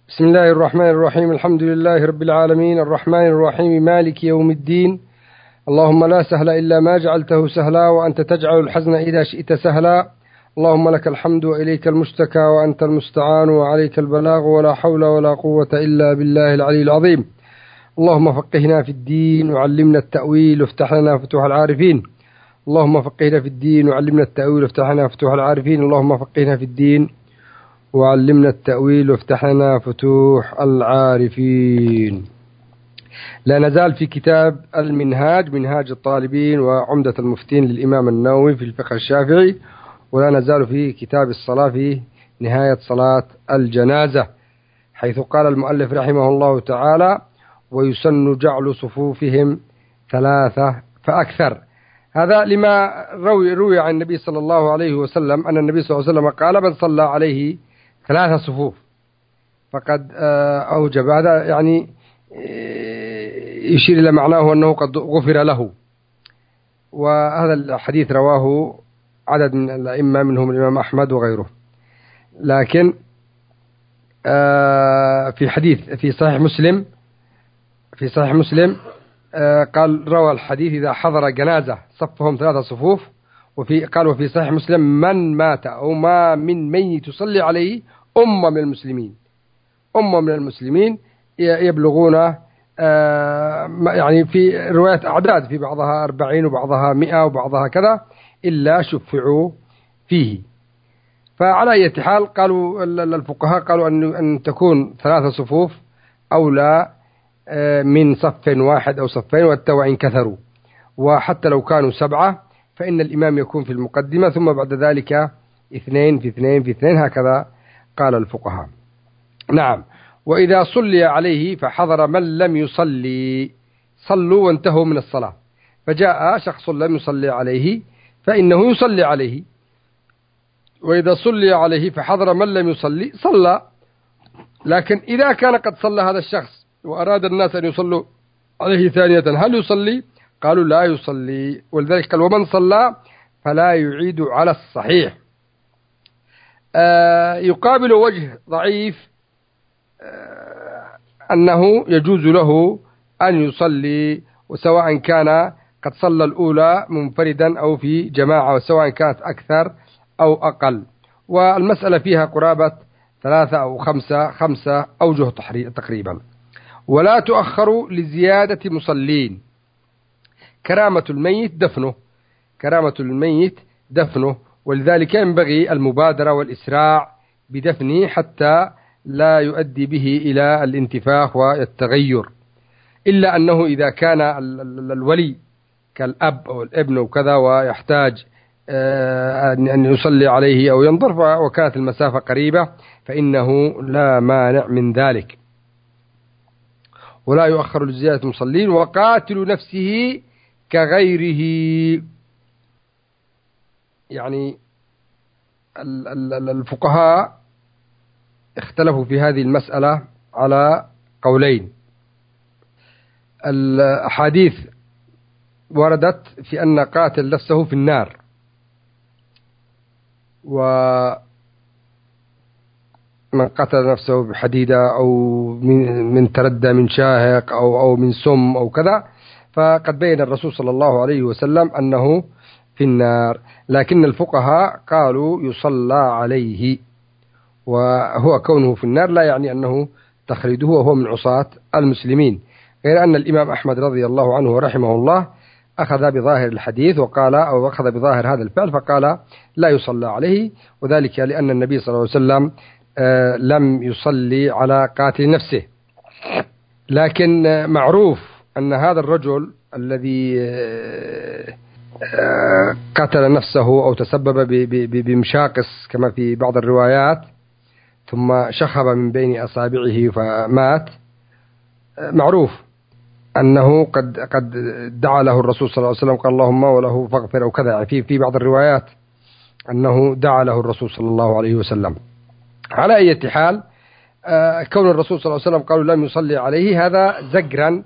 بسم الله الرحمن الرحيم. الحمد لله رب العالمين الرحمن الرحيم مالك يوم الدين. اللهم لا سهل إلا ما جعلته سهلا وأنت تجعل الحزن إذا شئت سهلا. اللهم لك الحمد وإليك المشتكى وأنت المستعان وعليك البلاغ ولا حول ولا قوة إلا بالله العلي العظيم. اللهم فقهنا في الدين وعلمنا التأويل وافتح لنا فتوح العارفين. اللهم فقهنا في الدين وعلمنا التأويل وافتح لنا فتوح العارفين. اللهم فقهنا في الدين وعلمنا التأويل وافتح لنا فتوح العارفين. لا نزال في كتاب المنهاج، منهاج الطالبين وعمدة المفتين للإمام النووي في الفقه الشافعي، ولا نزال في كتاب الصلاة في نهاية صلاة الجنازة، حيث قال المؤلف رحمه الله تعالى: ويسن جعل صفوفهم 3 فأكثر. هذا لما روي عن النبي صلى الله عليه وسلم أن النبي صلى الله عليه وسلم قال: من صلى عليه 3 صفوف فقد أوجب. هذا يعني يشير إلى معناه أنه قد غفر له. وهذا الحديث رواه عدد من الأئمة منهم الإمام أحمد وغيره. لكن في حديث في صحيح مسلم قال روى الحديث: إذا حضر جنازة صفهم 3 صفوف. وفي صحيح مسلم: من مات أو ما من ميت تصلي عليه أمة من المسلمين يبلغون يعني في رواية أعداد، في بعضها 40 وبعضها 100 وبعضها كذا، إلا شفعوا فيه. فعلى أي حال قالوا الفقهاء قالوا أن تكون 3 صفوف أولى من صف واحد أو صفين، وإن كثروا. وحتى لو كانوا 7 فإن الإمام يكون في المقدمة، ثم بعد ذلك 2 في 2 في 2، هكذا قال الفقهاء. نعم. وإذا صلي عليه فحضر من لم يصلي صلوا وانتهوا من الصلاة، فجاء شخص لم يصلي عليه فإنه يصلي عليه. وإذا صلي عليه فحضر من لم يصلي صلى. لكن إذا كان قد صلى هذا الشخص وأراد الناس أن يصلوا عليه ثانية، هل يصلي؟ قالوا لا يصلي. ولذلك قال: ومن صلى فلا يعيد على الصحيح. يقابل وجه ضعيف أنه يجوز له أن يصلي، وسواء كان قد صلى الأولى منفردا أو في جماعة، وسواء كانت أكثر أو أقل. والمسألة فيها قرابة 3 أو 5 أوجه تقريبا. ولا تؤخر لزيادة مصلين. كرامة الميت دفنه، ولذلك ينبغي المبادرة والإسراع بدفنه حتى لا يؤدي به إلى الانتفاخ والتغير، إلا أنه إذا كان الولي كالأب أو الابن وكذا ويحتاج أن يصلي عليه أو ينظر وكانت المسافة قريبة فإنه لا مانع من ذلك. ولا يؤخر لزيادة المصلين. وقاتل نفسه كغيره. يعني الفقهاء اختلفوا في هذه المسألة على قولين. الأحاديث وردت في أن قاتل نفسه في النار، ومن قتل نفسه بحديدة أو من تردى من شاهق أو من سم أو كذا، فقد بين الرسول صلى الله عليه وسلم أنه في النار. لكن الفقهاء قالوا يصلى عليه، وهو كونه في النار لا يعني أنه تخليده وهو من عصاة المسلمين. غير أن الإمام أحمد رضي الله عنه ورحمه الله أخذ بظاهر الحديث وقال، أو أخذ بظاهر هذا الفعل فقال لا يصلى عليه، وذلك لأن النبي صلى الله عليه وسلم لم يصلي على قاتل نفسه. لكن معروف أن هذا الرجل الذي قتل نفسه أو تسبب بمشاقص كما في بعض الروايات ثم شخب من بين أصابعه فمات، معروف أنه قد دعا له الرسول صلى الله عليه وسلم قال اللهم وله فاغفر أو كذا. في بعض الروايات أنه دعا له الرسول صلى الله عليه وسلم. على أي حال كون الرسول صلى الله عليه وسلم قالوا لم يصلي عليه هذا زجرا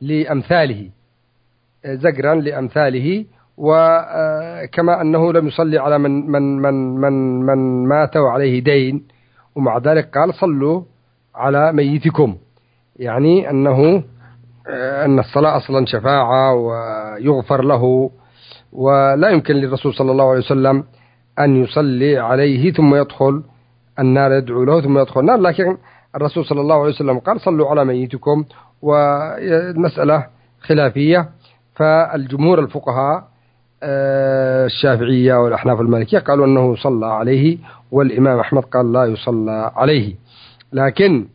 لأمثاله، وكما أنه لم يصلي على من مات وعليه دين، ومع ذلك قال صلوا على ميتكم، يعني أن الصلاة أصلا شفاعة ويغفر له، ولا يمكن للرسول صلى الله عليه وسلم أن يصلي عليه ثم يدخل النار، يدعو له ثم يدخل النار، لكن الرسول صلى الله عليه وسلم قال صلوا على ميتكم، والمسألة خلافية. فالجمهور الفقهاء الشافعية والأحناف المالكية قالوا أنه صلى عليه، والإمام أحمد قال لا يصلى عليه. لكن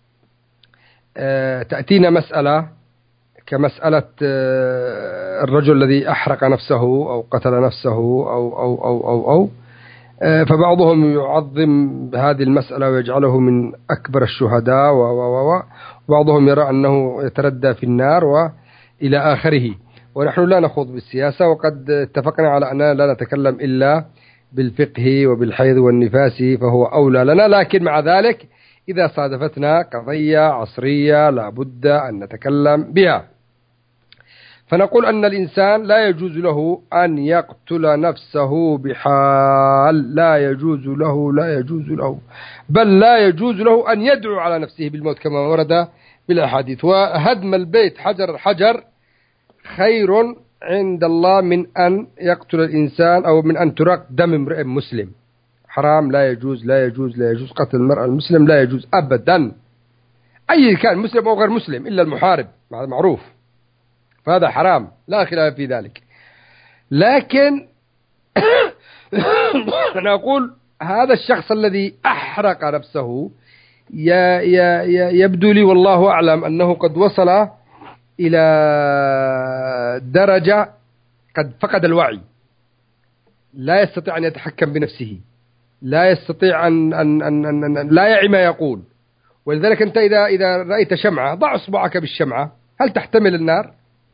تأتينا مسألة كمسألة الرجل الذي أحرق نفسه أو قتل نفسه أو فبعضهم يعظم هذه المسألة ويجعله من أكبر الشهداء، وبعضهم يرى أنه يتردى في النار وإلى آخره. ونحن لا نخوض بالسياسة، وقد اتفقنا على أننا لا نتكلم إلا بالفقه وبالحيض والنفاس، فهو أولى لنا. لكن مع ذلك إذا صادفتنا قضية عصرية لا بد أن نتكلم بها. فنقول أن الإنسان لا يجوز له أن يقتل نفسه بحال، لا يجوز له بل لا يجوز له أن يدعو على نفسه بالموت كما ورد بالأحاديث. وهدم البيت حجر خير عند الله من أن يقتل الإنسان أو من أن تراق دم امرئ مسلم. حرام، لا يجوز قتل المرأة المسلم، لا يجوز أبدا، أي كان مسلم أو غير مسلم إلا المحارب معروف، فهذا حرام لا خلاف في ذلك. لكن أنا أقول هذا الشخص الذي أحرق نفسه يبدو لي والله أعلم أنه قد وصل إلى درجة قد فقد الوعي، لا يستطيع أن يتحكم بنفسه، لا يستطيع أن لا يعي ما يقول. ولذلك أنت إذا رأيت شمعة ضع إصبعك بالشمعة، هل تحتمل النار؟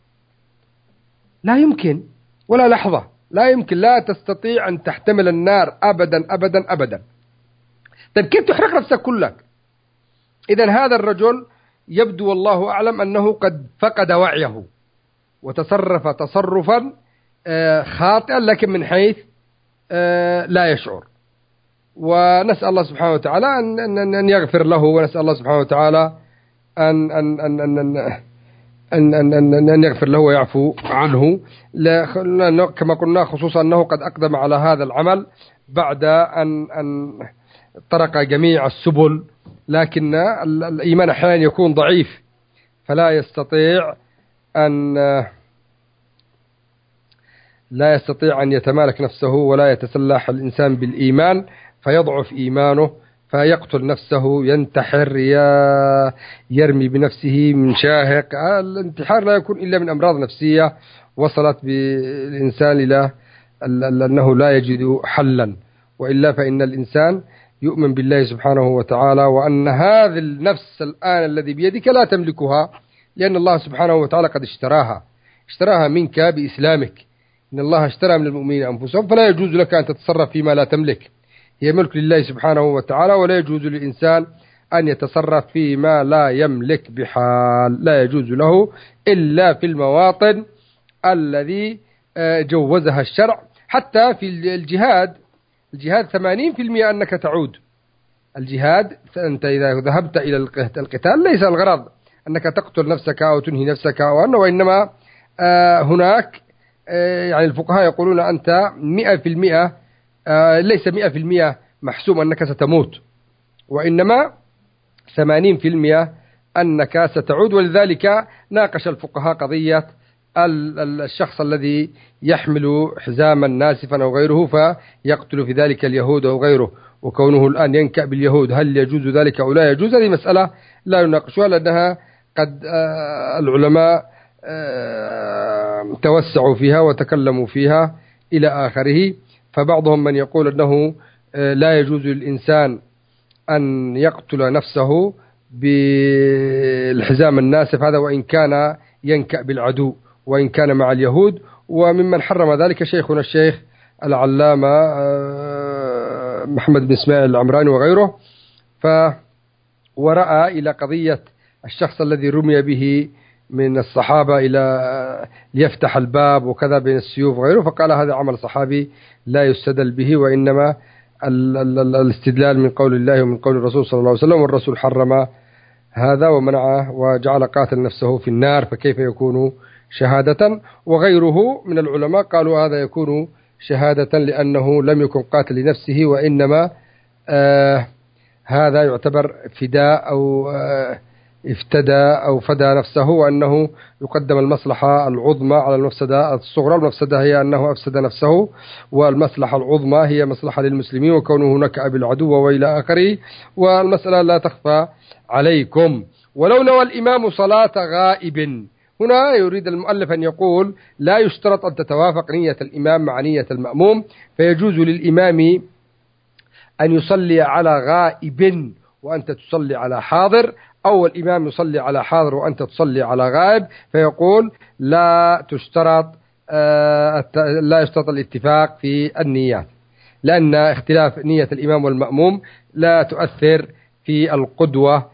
لا يمكن، ولا لحظة لا يمكن، لا تستطيع أن تحتمل النار أبدا أبدا أبدا. طيب كيف تحرق نفسك كلك؟ إذن هذا الرجل يبدو والله أعلم أنه قد فقد وعيه وتصرف تصرفا خاطئا، لكن من حيث لا يشعر. ونسأل الله سبحانه وتعالى أن يغفر له، ونسأل الله سبحانه وتعالى أن يغفر له ويعفو عنه، كما قلنا، خصوصا أنه قد أقدم على هذا العمل بعد أن طرق جميع السبل، لكن الإيمان أحيانا يكون ضعيف، فلا يستطيع أن يتمالك نفسه، ولا يتسلح الإنسان بالإيمان فيضعف إيمانه فيقتل نفسه، ينتحر، يرمي بنفسه من شاهق. الانتحار لا يكون إلا من أمراض نفسية وصلت بالإنسان إلى أنه لا يجد حلا، وإلا فإن الإنسان يؤمن بالله سبحانه وتعالى، وأن هذه النفس الآن الذي بيدك لا تملكها، لأن الله سبحانه وتعالى قد اشتراها منك بإسلامك. إن الله اشترى من المؤمنين أنفسهم، فلا يجوز لك أن تتصرف فيما لا تملك، هي ملك لله سبحانه وتعالى، ولا يجوز للإنسان أن يتصرف فيما لا يملك بحال، لا يجوز له إلا في المواطن الذي جوزها الشرع. حتى في الجهاد 80% أنك تعود. الجهاد أنت إذا ذهبت إلى القتال ليس الغرض أنك تقتل نفسك أو تنهي نفسك وإنما هناك يعني الفقهاء يقولون أنت 100%، ليس 100% محسوم أنك ستموت، وإنما 80% أنك ستعود. ولذلك ناقش الفقهاء قضية الشخص الذي يحمل حزاما ناسفا أو غيره فيقتل في ذلك اليهود أو غيره، وكونه الآن ينكأ باليهود، هل يجوز ذلك أو لا يجوز؟ هذه مسألة لا يناقشها، لأنها قد العلماء توسعوا فيها وتكلموا فيها إلى آخره. فبعضهم من يقول أنه لا يجوز للإنسان أن يقتل نفسه بالحزام الناسف هذا، وإن كان ينكأ بالعدو، وإن كان مع اليهود. وممن حرم ذلك شيخنا الشيخ العلامة محمد بن إسماعيل العمراني وغيره. ورأى إلى قضية الشخص الذي رمي به من الصحابة إلى ليفتح الباب وكذا بين السيوف وغيره، فقال هذا عمل صحابي لا يستدل به، وإنما الاستدلال من قول الله ومن قول الرسول صلى الله عليه وسلم، والرسول حرم هذا ومنعه وجعل قاتل نفسه في النار، فكيف يكون شهادة؟ وغيره من العلماء قالوا هذا يكون شهادة لأنه لم يكن قاتل لنفسه، وإنما هذا يعتبر فداء أو افتدى أو فدى نفسه، وأنه يقدم المصلحة العظمى على المفسدة الصغرى. المفسدة هي أنه أفسد نفسه، والمصلحة العظمى هي مصلحة للمسلمين وكونه هناك بالعدو وإلى آخره. والمسألة لا تخفى عليكم. ولو نوى الإمام صلاة غائب، هنا يريد المؤلف أن يقول لا يشترط أن تتوافق نية الإمام مع نية المأموم، فيجوز للإمام أن يصلي على غائب وأنت تصلي على حاضر، أو الإمام يصلي على حاضر وأنت تصلي على غائب، فيقول لا يشترط الاتفاق في النيات، لأن اختلاف نية الإمام والمأموم لا تؤثر في القدوة.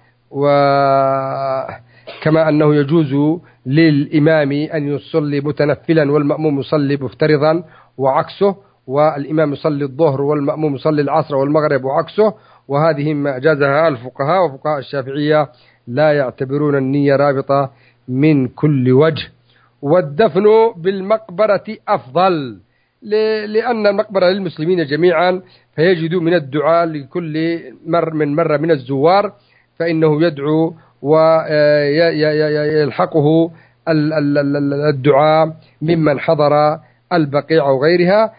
وكما أنه يجوز للإمام أن يصلي متنفلا والمأموم يصلي مفترضا وعكسه، والإمام يصلي الظهر والمأموم يصلي العصر والمغرب وعكسه، وهذه ما أجازها الفقهاء. وفقهاء الشافعية لا يعتبرون النية رابطة من كل وجه. والدفن بالمقبرة أفضل، لأن المقبرة للمسلمين جميعا، فيجد من الدعاء لكل مرة من الزوار، فإنه يدعو ويلحقه الدعاء ممن حضر البقيع أو غيرها،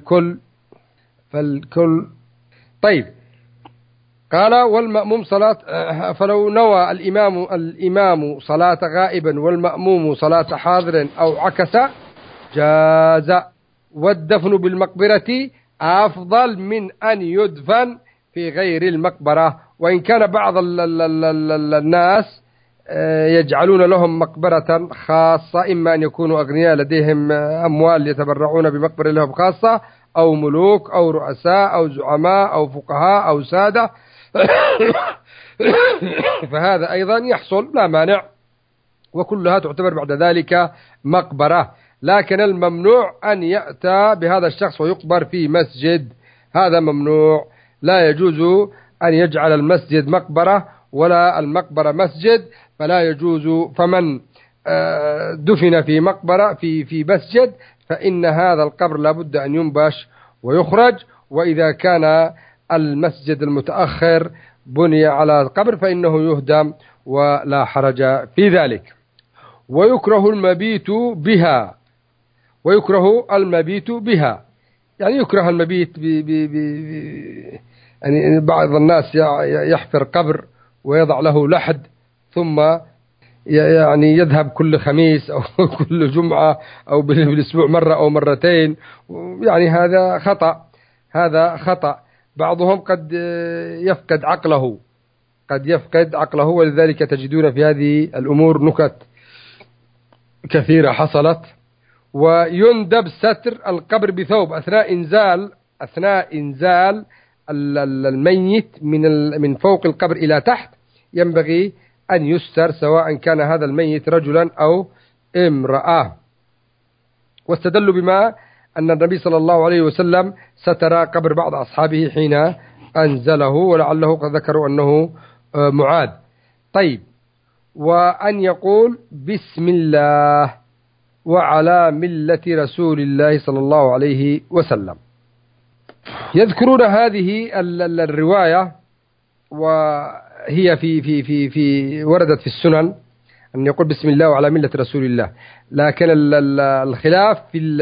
فالكل طيب. قال والمأموم صلاة، فلو نوى الإمام صلاة غائبا والمأموم صلاة حاضر أو عكس جاز. والدفن بالمقبرة أفضل من أن يدفن في غير المقبرة، وإن كان بعض الناس يجعلون لهم مقبرة خاصة، إما أن يكونوا أغنياء لديهم أموال يتبرعون بمقبرة لهم خاصة، أو ملوك أو رؤساء أو زعماء أو فقهاء أو سادة فهذا أيضا يحصل لا مانع، وكلها تعتبر بعد ذلك مقبرة. لكن الممنوع أن يأتى بهذا الشخص ويقبر في مسجد، هذا ممنوع. لا يجوز أن يجعل المسجد مقبرة ولا المقبرة مسجد، فلا يجوز. فمن دفن في مقبرة في مسجد فإن هذا القبر لابد أن ينبش ويخرج. وإذا كان المسجد المتأخر بني على القبر فإنه يهدم ولا حرج في ذلك. ويكره المبيت بها، يعني يكره المبيت يعني بعض الناس يحفر قبر ويضع له لحد، ثم يعني يذهب كل خميس أو كل جمعة أو بالأسبوع مرة أو مرتين، يعني هذا خطأ. بعضهم قد يفقد عقله، ولذلك تجدون في هذه الأمور نكت كثيرة حصلت. ويندب ستر القبر بثوب أثناء إنزال الميت من فوق القبر إلى تحت، ينبغي أن يستر سواء كان هذا الميت رجلا أو امرأة. واستدلوا بما أن النبي صلى الله عليه وسلم ستر قبر بعض أصحابه حين أنزله، ولعله قد ذكروا أنه معاذ. طيب. وأن يقول بسم الله وعلى ملة رسول الله صلى الله عليه وسلم. يذكرون هذه الرواية، وهي في وردت في السنن أن يقول بسم الله وعلى ملة رسول الله، لكن الخلاف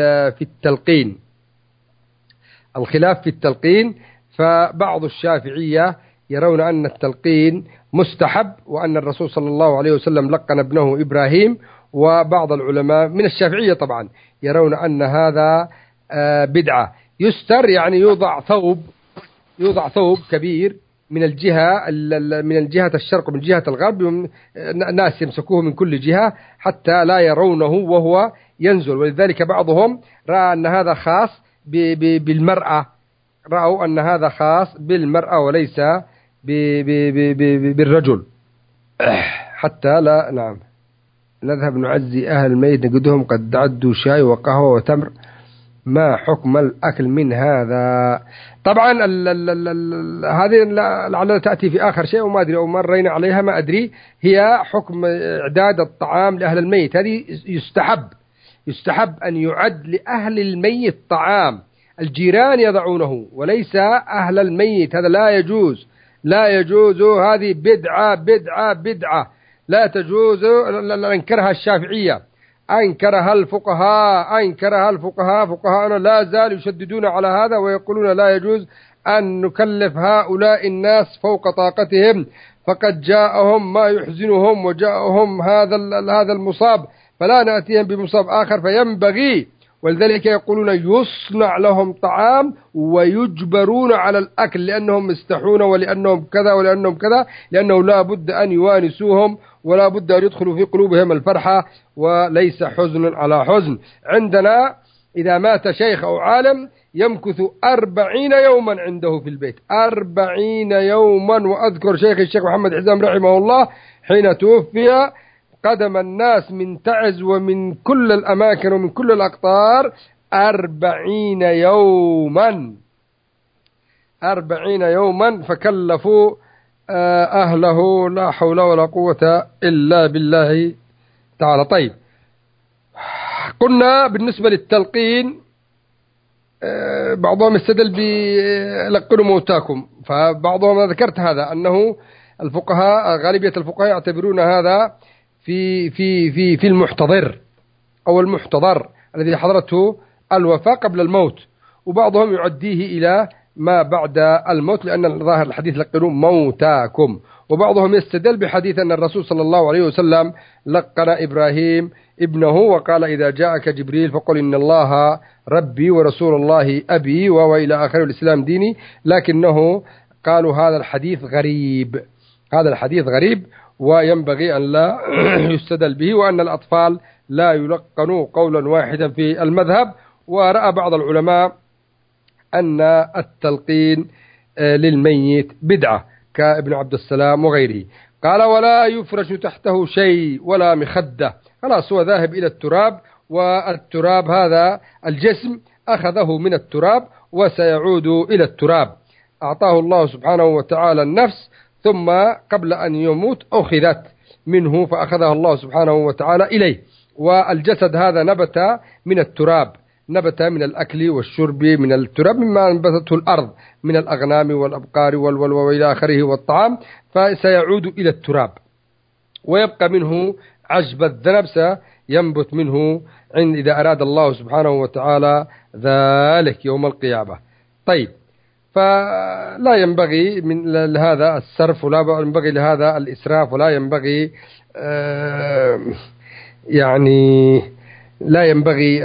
في التلقين، فبعض الشافعية يرون أن التلقين مستحب، وأن الرسول صلى الله عليه وسلم لقن ابنه إبراهيم، وبعض العلماء من الشافعية طبعا يرون أن هذا بدعة. يستر يعني يوضع ثوب كبير من الجهة الشرق ومن جهة الغرب، ناس يمسكوه من كل جهة حتى لا يرونه وهو ينزل. ولذلك بعضهم رأى أن هذا خاص بالمرأة، رأوا أن هذا خاص بالمرأة وليس بالرجل، حتى لا نذهب نعزي أهل الميت نجدهم قد عدوا شاي وقهوة وتمر ما حكم الأكل من هذا؟ طبعا هذه لعلها تأتي في آخر شيء وما أدري أو مرينا عليها ما أدري. هي حكم إعداد الطعام لأهل الميت. هذه يستحب أن يعد لأهل الميت طعام، الجيران يضعونه وليس أهل الميت. هذا لا يجوز. هذه بدعة لا تجوز. أنكرها الشافعية، أنكرها الفقهاء فقهاءنا لا زالوا يشددون على هذا ويقولون لا يجوز أن نكلف هؤلاء الناس فوق طاقتهم، فقد جاءهم ما يحزنهم وجاءهم هذا المصاب، فلا نأتيهم بمصاب آخر. فينبغي، ولذلك يقولون يصنع لهم طعام ويجبرون على الأكل لأنهم مستحون ولأنهم كذا لأنه لا بد أن يوانسوهم ولا بد أن يدخلوا في قلوبهم الفرحة وليس حزن على حزن. عندنا إذا مات شيخ أو عالم يمكث 40 يوما عنده في البيت، 40 يوما. وأذكر الشيخ محمد حزام رحمه الله حين توفي قدم الناس من تعز ومن كل الأماكن ومن كل الأقطار 40 يوما فكلفوا أهله، لا حول ولا قوة إلا بالله تعالى. طيب، قلنا بالنسبة للتلقين بعضهم استدل بلقنوا موتاكم، فبعضهم ذكرت هذا أنه الفقهاء غالبية الفقهاء يعتبرون هذا في المحتضر أو المحتضر الذي حضرته الوفاة قبل الموت، وبعضهم يعديه إلى ما بعد الموت لأن ظاهر الحديث لقنوا موتاكم. وبعضهم يستدل بحديث أن الرسول صلى الله عليه وسلم لقن إبراهيم ابنه وقال إذا جاءك جبريل فقل إن الله ربي ورسول الله أبي وإلى آخر الإسلام ديني، لكنه قالوا هذا الحديث غريب وينبغي أن لا يستدل به، وأن الأطفال لا يلقنوا قولا واحدا في المذهب. ورأى بعض العلماء أن التلقين للميت بدعة كابن عبد السلام وغيره. قال ولا يفرش تحته شيء ولا مخدة، خلاص هو ذاهب إلى التراب، والتراب هذا الجسم أخذه من التراب وسيعود إلى التراب. أعطاه الله سبحانه وتعالى النفس ثم قبل أن يموت أخذت منه فأخذها الله سبحانه وتعالى إليه. والجسد هذا نبت من التراب، نبت من الأكل والشرب من التراب مما نبتته الأرض من الأغنام والأبقار وإلى آخره والطعام، فسيعود إلى التراب ويبقى منه عشب الذنب سينبت منه إذا أراد الله سبحانه وتعالى ذلك يوم القيامة. طيب، فلا ينبغي من لهذا السرف ولا ينبغي لهذا الإسراف ولا ينبغي يعني لا ينبغي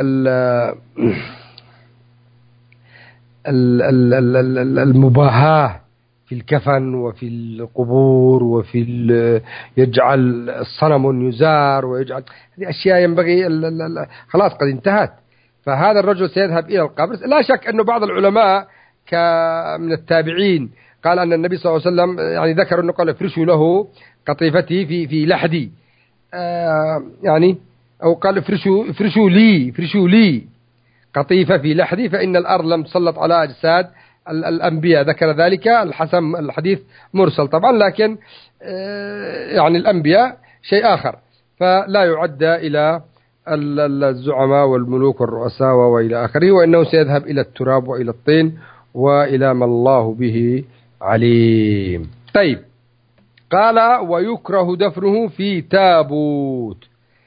المباهاة في الكفن وفي القبور وفي يجعل الصنم يزار ويجعل هذه أشياء ينبغي خلاص قد انتهت. فهذا الرجل سيذهب إلى القبر. لا شك أنه بعض العلماء من التابعين قال أن النبي صلى الله عليه وسلم يعني ذكر أنه قال افرشوا له قطيفتي في لحدي، يعني أو قال افرشوا لي قطيفة في لحدي فإن الأرض لم تسلط على أجساد الأنبياء. ذكر ذلك الحسن، الحديث مرسل طبعا، لكن يعني الأنبياء شيء آخر، فلا يعد إلى الزعماء والملوك والرؤساء وإلى آخره، وإنه سيذهب إلى التراب وإلى الطين وإلى ما الله به عليم. طيب، قال ويكره دفنه في تابوت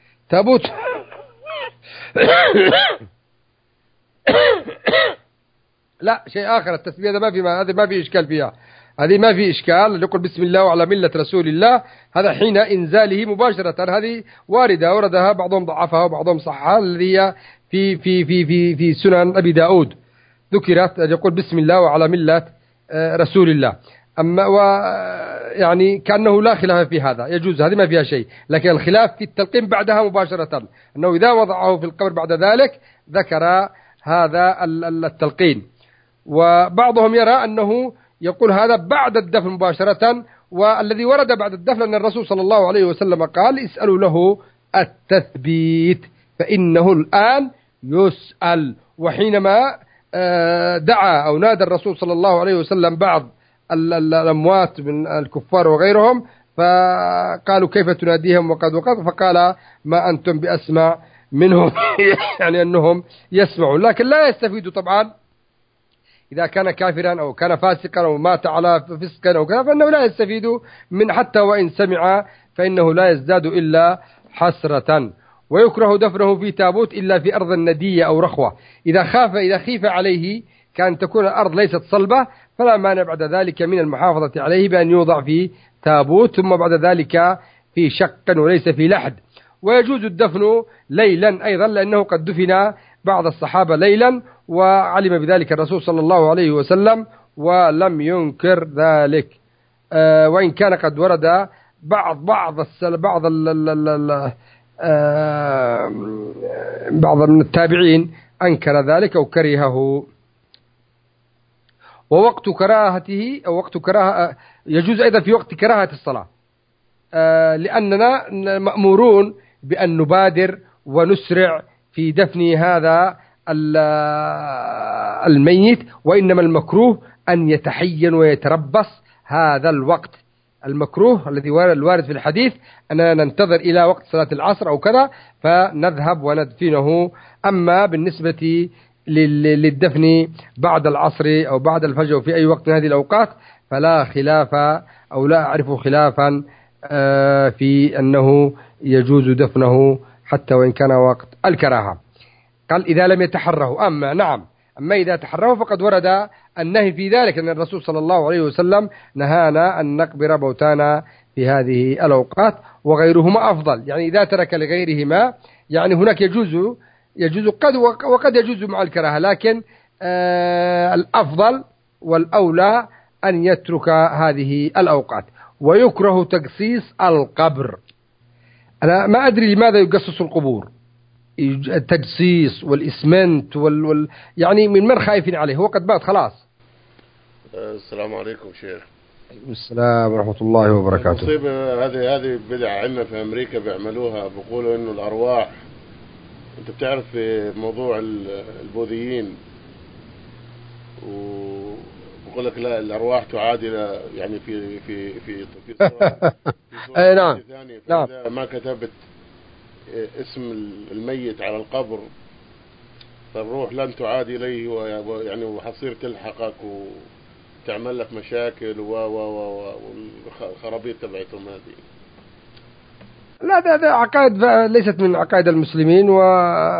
لا شيء آخر. التسمية هذا ما في إشكال فيها، هذه ما في إشكال. يقول بسم الله وعلى ملة رسول الله، هذا حين إنزاله مباشرة. هذه وردها بعضهم ضعفها وبعضهم صحها، الذي هي في سنن أبي داود ذكرت يقول بسم الله وعلى ملة رسول الله. أما يعني كأنه لا خلاف في هذا، يجوز، هذه ما فيها شيء. لكن الخلاف في التلقين بعدها مباشرة، أنه إذا وضعه في القبر بعد ذلك ذكر هذا التلقين. وبعضهم يرى أنه يقول هذا بعد الدفن مباشرة، والذي ورد بعد الدفن أن الرسول صلى الله عليه وسلم قال اسألوا له التثبيت فإنه الآن يسأل. وحينما دعا أو نادى الرسول صلى الله عليه وسلم بعض الأموات من الكفار وغيرهم، فقالوا كيف تناديهم وقد فقال ما أنتم بأسمع منهم يعني أنهم يسمعوا، لكن لا يستفيدوا طبعا إذا كان كافرا أو كان فاسقا أو مات على فسقا أو كذا، فإنه لا يستفيد من حتى وإن سمع، فإنه لا يزداد إلا حسرة. ويكره دفنه في تابوت إلا في أرض ندية أو رخوة، إذا خيف عليه كان تكون الأرض ليست صلبة، فلا مانع بعد ذلك من المحافظة عليه بأن يوضع في تابوت، ثم بعد ذلك في شق وليس في لحد. ويجوز الدفن ليلا أيضا، لأنه قد دفن بعض الصحابة ليلا وعلم بذلك الرسول صلى الله عليه وسلم ولم ينكر ذلك، وإن كان قد ورد بعض من التابعين أنكر ذلك أو كرهه. ووقت كراهته أو وقت كراهة يجوز أيضا في وقت كراهة الصلاة، لأننا مأمورون بأن نبادر ونسرع في دفن هذا الميت، وإنما المكروه أن يتحين ويتربص هذا الوقت. المكروه الذي الوارد في الحديث أننا ننتظر إلى وقت صلاة العصر أو كذا فنذهب وندفنه. أما بالنسبة للدفن بعد العصر أو بعد الفجر في أي وقت من هذه الأوقات فلا خلاف أو لا أعرف خلافا في أنه يجوز دفنه حتى وإن كان وقت الكراهة. قال إذا لم يتحره. أما إذا تحره فقد ورد النهي في ذلك، أن الرسول صلى الله عليه وسلم نهانا أن نقبر موتانا في هذه الأوقات، وغيرهما أفضل. يعني إذا ترك لغيرهما يعني هناك يجوز وقد يجوز مع الكراهة، لكن الأفضل والأولى أن يترك هذه الأوقات. ويكره تقصيص القبر. أنا ما أدري لماذا يقصص القبور، التجسيس والإسمنت يعني من خايفين عليه، هو قد مات خلاص. السلام عليكم شيخ. السلام ورحمة الله وبركاته. المصيبة هذه بدعة عندنا في أمريكا بيعملوها، بيقولوا إنه الأرواح، أنت بتعرف في موضوع البوذيين، وبقول لك لا الأرواح تعادل يعني في صورة نعم. نعم. ما كتبت اسم الميت على القبر فالروح لن تعاد إليه، ويعني وحصير تلحقك وتعمل لك مشاكل والخرابيط تبعتهم هذه. لا، ده عقائد ليست من عقائد المسلمين، و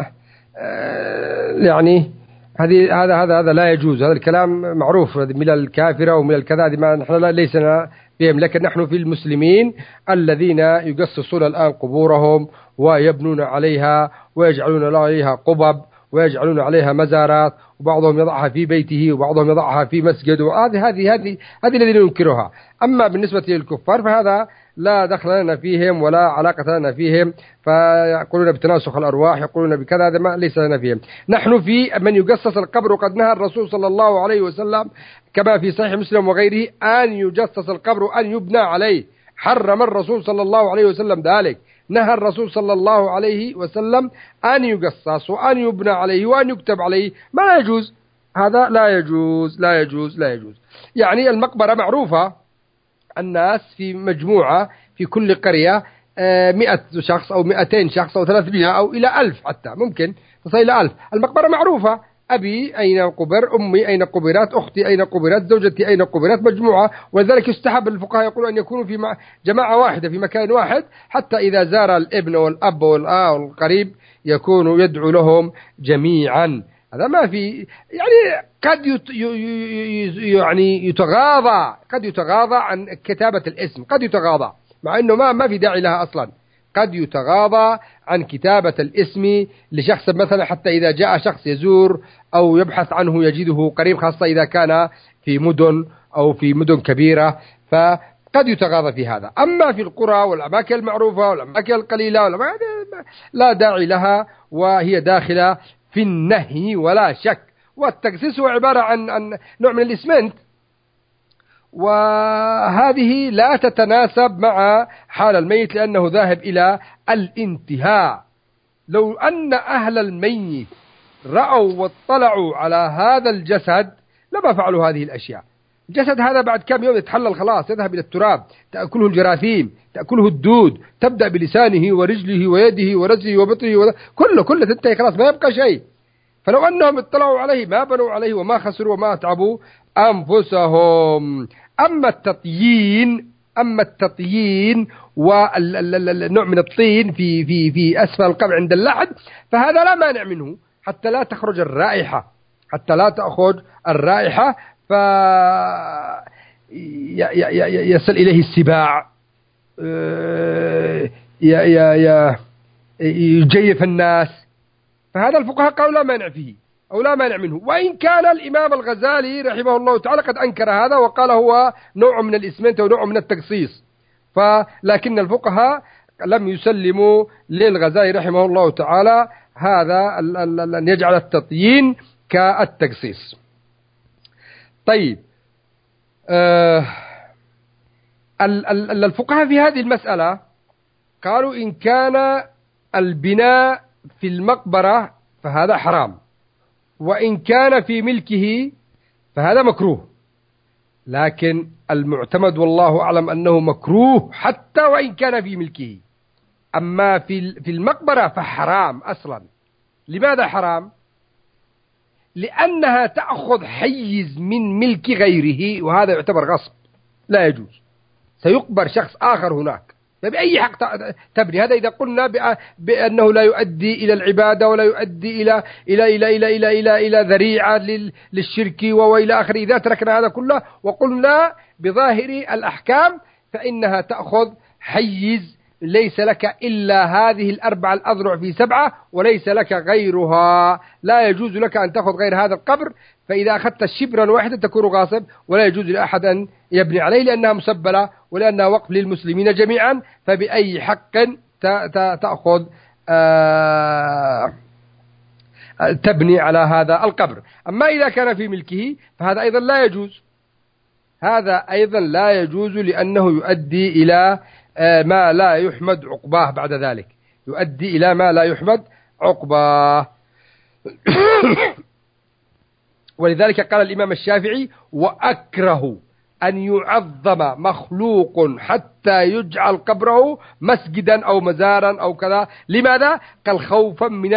يعني هذا لا يجوز. هذا الكلام معروف من الكافرة ومن الكذا، ما نحن ليس بهم، لكن نحن في المسلمين الذين يقصصون الآن قبورهم ويبنون عليها ويجعلون عليها قبب ويجعلون عليها مزارات، وبعضهم يضعها في بيته وبعضهم يضعها في مسجد، هذه الذين ينكرها. أما بالنسبة للكفار فهذا لا دخل لنا فيهم ولا علاقة لنا فيهم، فيقولون بتناسخ الأرواح، يقولون بكذا، هذا ما ليس لنا فيهم. نحن في من يجسس القبر، وقد نهى الرسول صلى الله عليه وسلم كما في صحيح مسلم وغيره أن يجسس القبر، أن يبنى عليه. حرم الرسول صلى الله عليه وسلم ذلك، نهى الرسول صلى الله عليه وسلم أن يجسس وأن يبنى عليه وأن يكتب عليه، ما لا يجوز. هذا لا يجوز لا يجوز لا يجوز. يعني المقبرة معروفة، الناس في مجموعة في كل قرية 100 شخص أو 200 شخص أو 300 أو إلى 1000، حتى ممكن تصل إلى 1000. المقبرة معروفة، أبي أين قبر، أمي أين قبرت، أختي أين قبرت، زوجتي أين قبرت، مجموعة. ولذلك يستحب الفقهاء يقولون أن يكونوا في جماعة واحدة في مكان واحد، حتى إذا زار الابن والأب والقريب يكونوا يدعو لهم جميعا. هذا ما في، يعني قد يتغاضى عن كتابة الاسم، قد يتغاضى، مع أنه ما في داعي لها أصلا. قد يتغاضى عن كتابة الاسم لشخص مثلا، حتى إذا جاء شخص يزور أو يبحث عنه يجده قريب، خاصة إذا كان في مدن أو في مدن كبيرة، فقد يتغاضى في هذا. أما في القرى والأماكن المعروفة والأماكن القليلة لا داعي لها، وهي داخلة في النهي ولا شك. والتجسيس هو عبارة عن نوع من الإسمنت، وهذه لا تتناسب مع حال الميت لأنه ذاهب إلى الانتهاء. لو أن أهل الميت رأوا واطلعوا على هذا الجسد لما فعلوا هذه الأشياء. الجسد هذا بعد كم يوم يتحلل خلاص، يذهب إلى التراب، تأكله الجراثيم، تأكله الدود، تبدأ بلسانه ورجله ويده ورجله وبطنه كله تنتهي خلاص، ما يبقى شيء. فلو أنهم اطلعوا عليه ما بنوا عليه وما خسروا وما أتعبوا أنفسهم. أما التطيين والنوع من الطين في أسفل القبر عند اللحد، فهذا لا مانع منه حتى لا تخرج الرائحة، يصل إليه السباع، يجيف الناس، فهذا الفقهاء قالوا لا مانع فيه أو لا مانع منه. وإن كان الإمام الغزالي رحمه الله تعالى قد أنكر هذا وقال هو نوع من الإسمنت ونوع من التقصيص، لكن الفقهاء لم يسلموا للغزالي رحمه الله تعالى هذا أن يجعل التطيين كالتقصيص. طيب، الفقهاء في هذه المسألة قالوا إن كان البناء في المقبرة فهذا حرام، وإن كان في ملكه فهذا مكروه، لكن المعتمد والله أعلم أنه مكروه حتى وإن كان في ملكه. أما في المقبرة فحرام أصلا. لماذا حرام؟ لأنها تأخذ حيز من ملك غيره، وهذا يعتبر غصب لا يجوز. سيقبر شخص آخر هناك، فبأي حق تبني؟ هذا إذا قلنا بأنه لا يؤدي إلى العبادة ولا يؤدي إلى ذريعة للشرك وإلى آخره. إذا تركنا هذا كله وقلنا بظاهر الأحكام فإنها تأخذ حيز ليس لك إلا هذه الأربع الأذرع في 7 وليس لك غيرها. لا يجوز لك أن تأخذ غير هذا القبر، فإذا أخذت شبرا واحدا تكون غاصب، ولا يجوز لأحد أن يبني عليه لأنها مسبلة ولأنها وقف للمسلمين جميعا. فبأي حق تأخذ تبني على هذا القبر؟ أما إذا كان في ملكه فهذا أيضا لا يجوز، لأنه يؤدي إلى ما لا يحمد عقباه بعد ذلك، يؤدي إلى ما لا يحمد عقباه. ولذلك قال الإمام الشافعي: وأكره أن يعظم مخلوق حتى يجعل قبره مسجدا أو مزارا أو كذا. لماذا؟ قال: خوفا من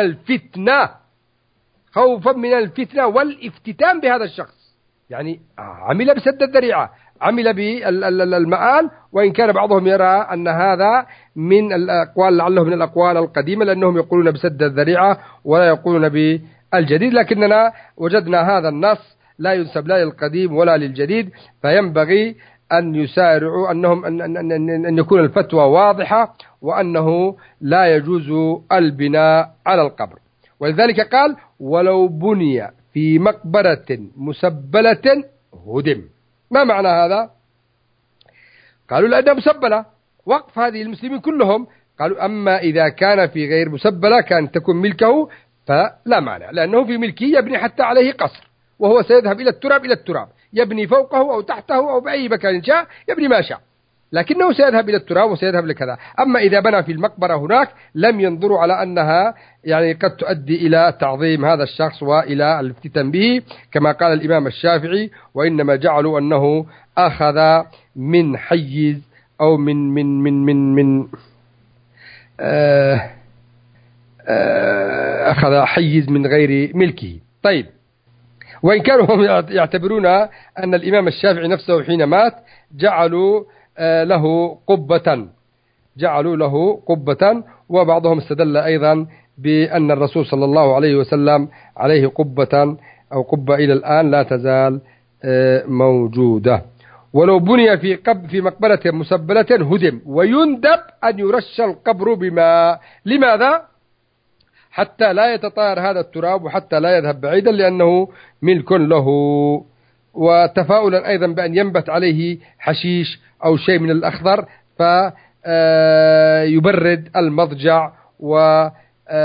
الفتنة والافتتان بهذا الشخص، يعني عمل بسد الذريعة، عمل بالمآل. وإن كان بعضهم يرى أن هذا من الأقوال، لعله من الأقوال القديمة، لأنهم يقولون بسد الذريعة ولا يقولون بالجديد، لكننا وجدنا هذا النص لا ينسب لا للقديم ولا للجديد، فينبغي أن يسارعوا أن يكون الفتوى واضحة وأنه لا يجوز البناء على القبر. ولذلك قال: ولو بني في مقبرة مسبلة هدم. ما معنى هذا؟ قالوا لأنها مسبلة، وقف هذه المسلمين كلهم. قالوا: أما إذا كان في غير مسبلة كان تكون ملكه فلا مانع، لأنه في ملكه يبني حتى عليه قصر، وهو سيذهب إلى التراب، يبني فوقه أو تحته أو بأي مكان شاء، يبني ما شاء، لكنه سيذهب إلى التراب وسيذهب لكذا. أما إذا بنى في المقبرة هناك لم ينظروا على أنها يعني قد تؤدي إلى تعظيم هذا الشخص وإلى الافتتان به، كما قال الإمام الشافعي: وإنما جعلوا أنه أخذ من حيز أو من أخذ حيز من غير ملكه. طيب، وإن كانوا هم يعتبرون أن الإمام الشافعي نفسه حين مات جعلوا له قبة، وبعضهم استدل أيضا بأن الرسول صلى الله عليه وسلم عليه قبة أو قبة إلى الآن لا تزال موجودة. ولو بني في مقبرة مسبلة هدم، ويندب أن يرش القبر بماء. لماذا؟ حتى لا يتطاير هذا التراب وحتى لا يذهب بعيدا، لأنه ملك له. وتفاؤلا أيضا بأن ينبت عليه حشيش أو شيء من الأخضر فيبرد المضجع ويكون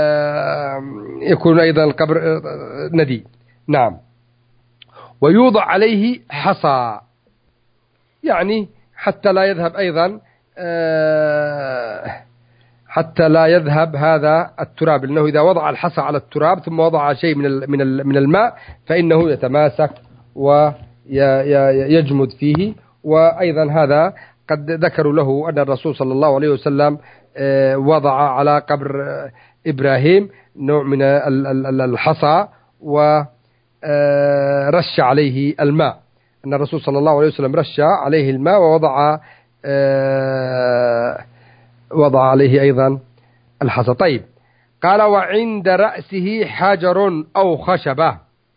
أيضا القبر ندي. نعم. ويوضع عليه حصى، يعني حتى لا يذهب أيضا حتى لا يذهب هذا التراب، لأنه إذا وضع الحصى على التراب ثم وضع شيء من الماء فإنه يتماسك ويجمد فيه. وأيضا هذا قد ذكروا له أن الرسول صلى الله عليه وسلم وضع على قبر إبراهيم نوع من الحصى ورش عليه الماء، أن الرسول صلى الله عليه وسلم رش عليه الماء ووضع عليه أيضا الحصى. طيب، قال وعند رأسه حجر أو خشبة،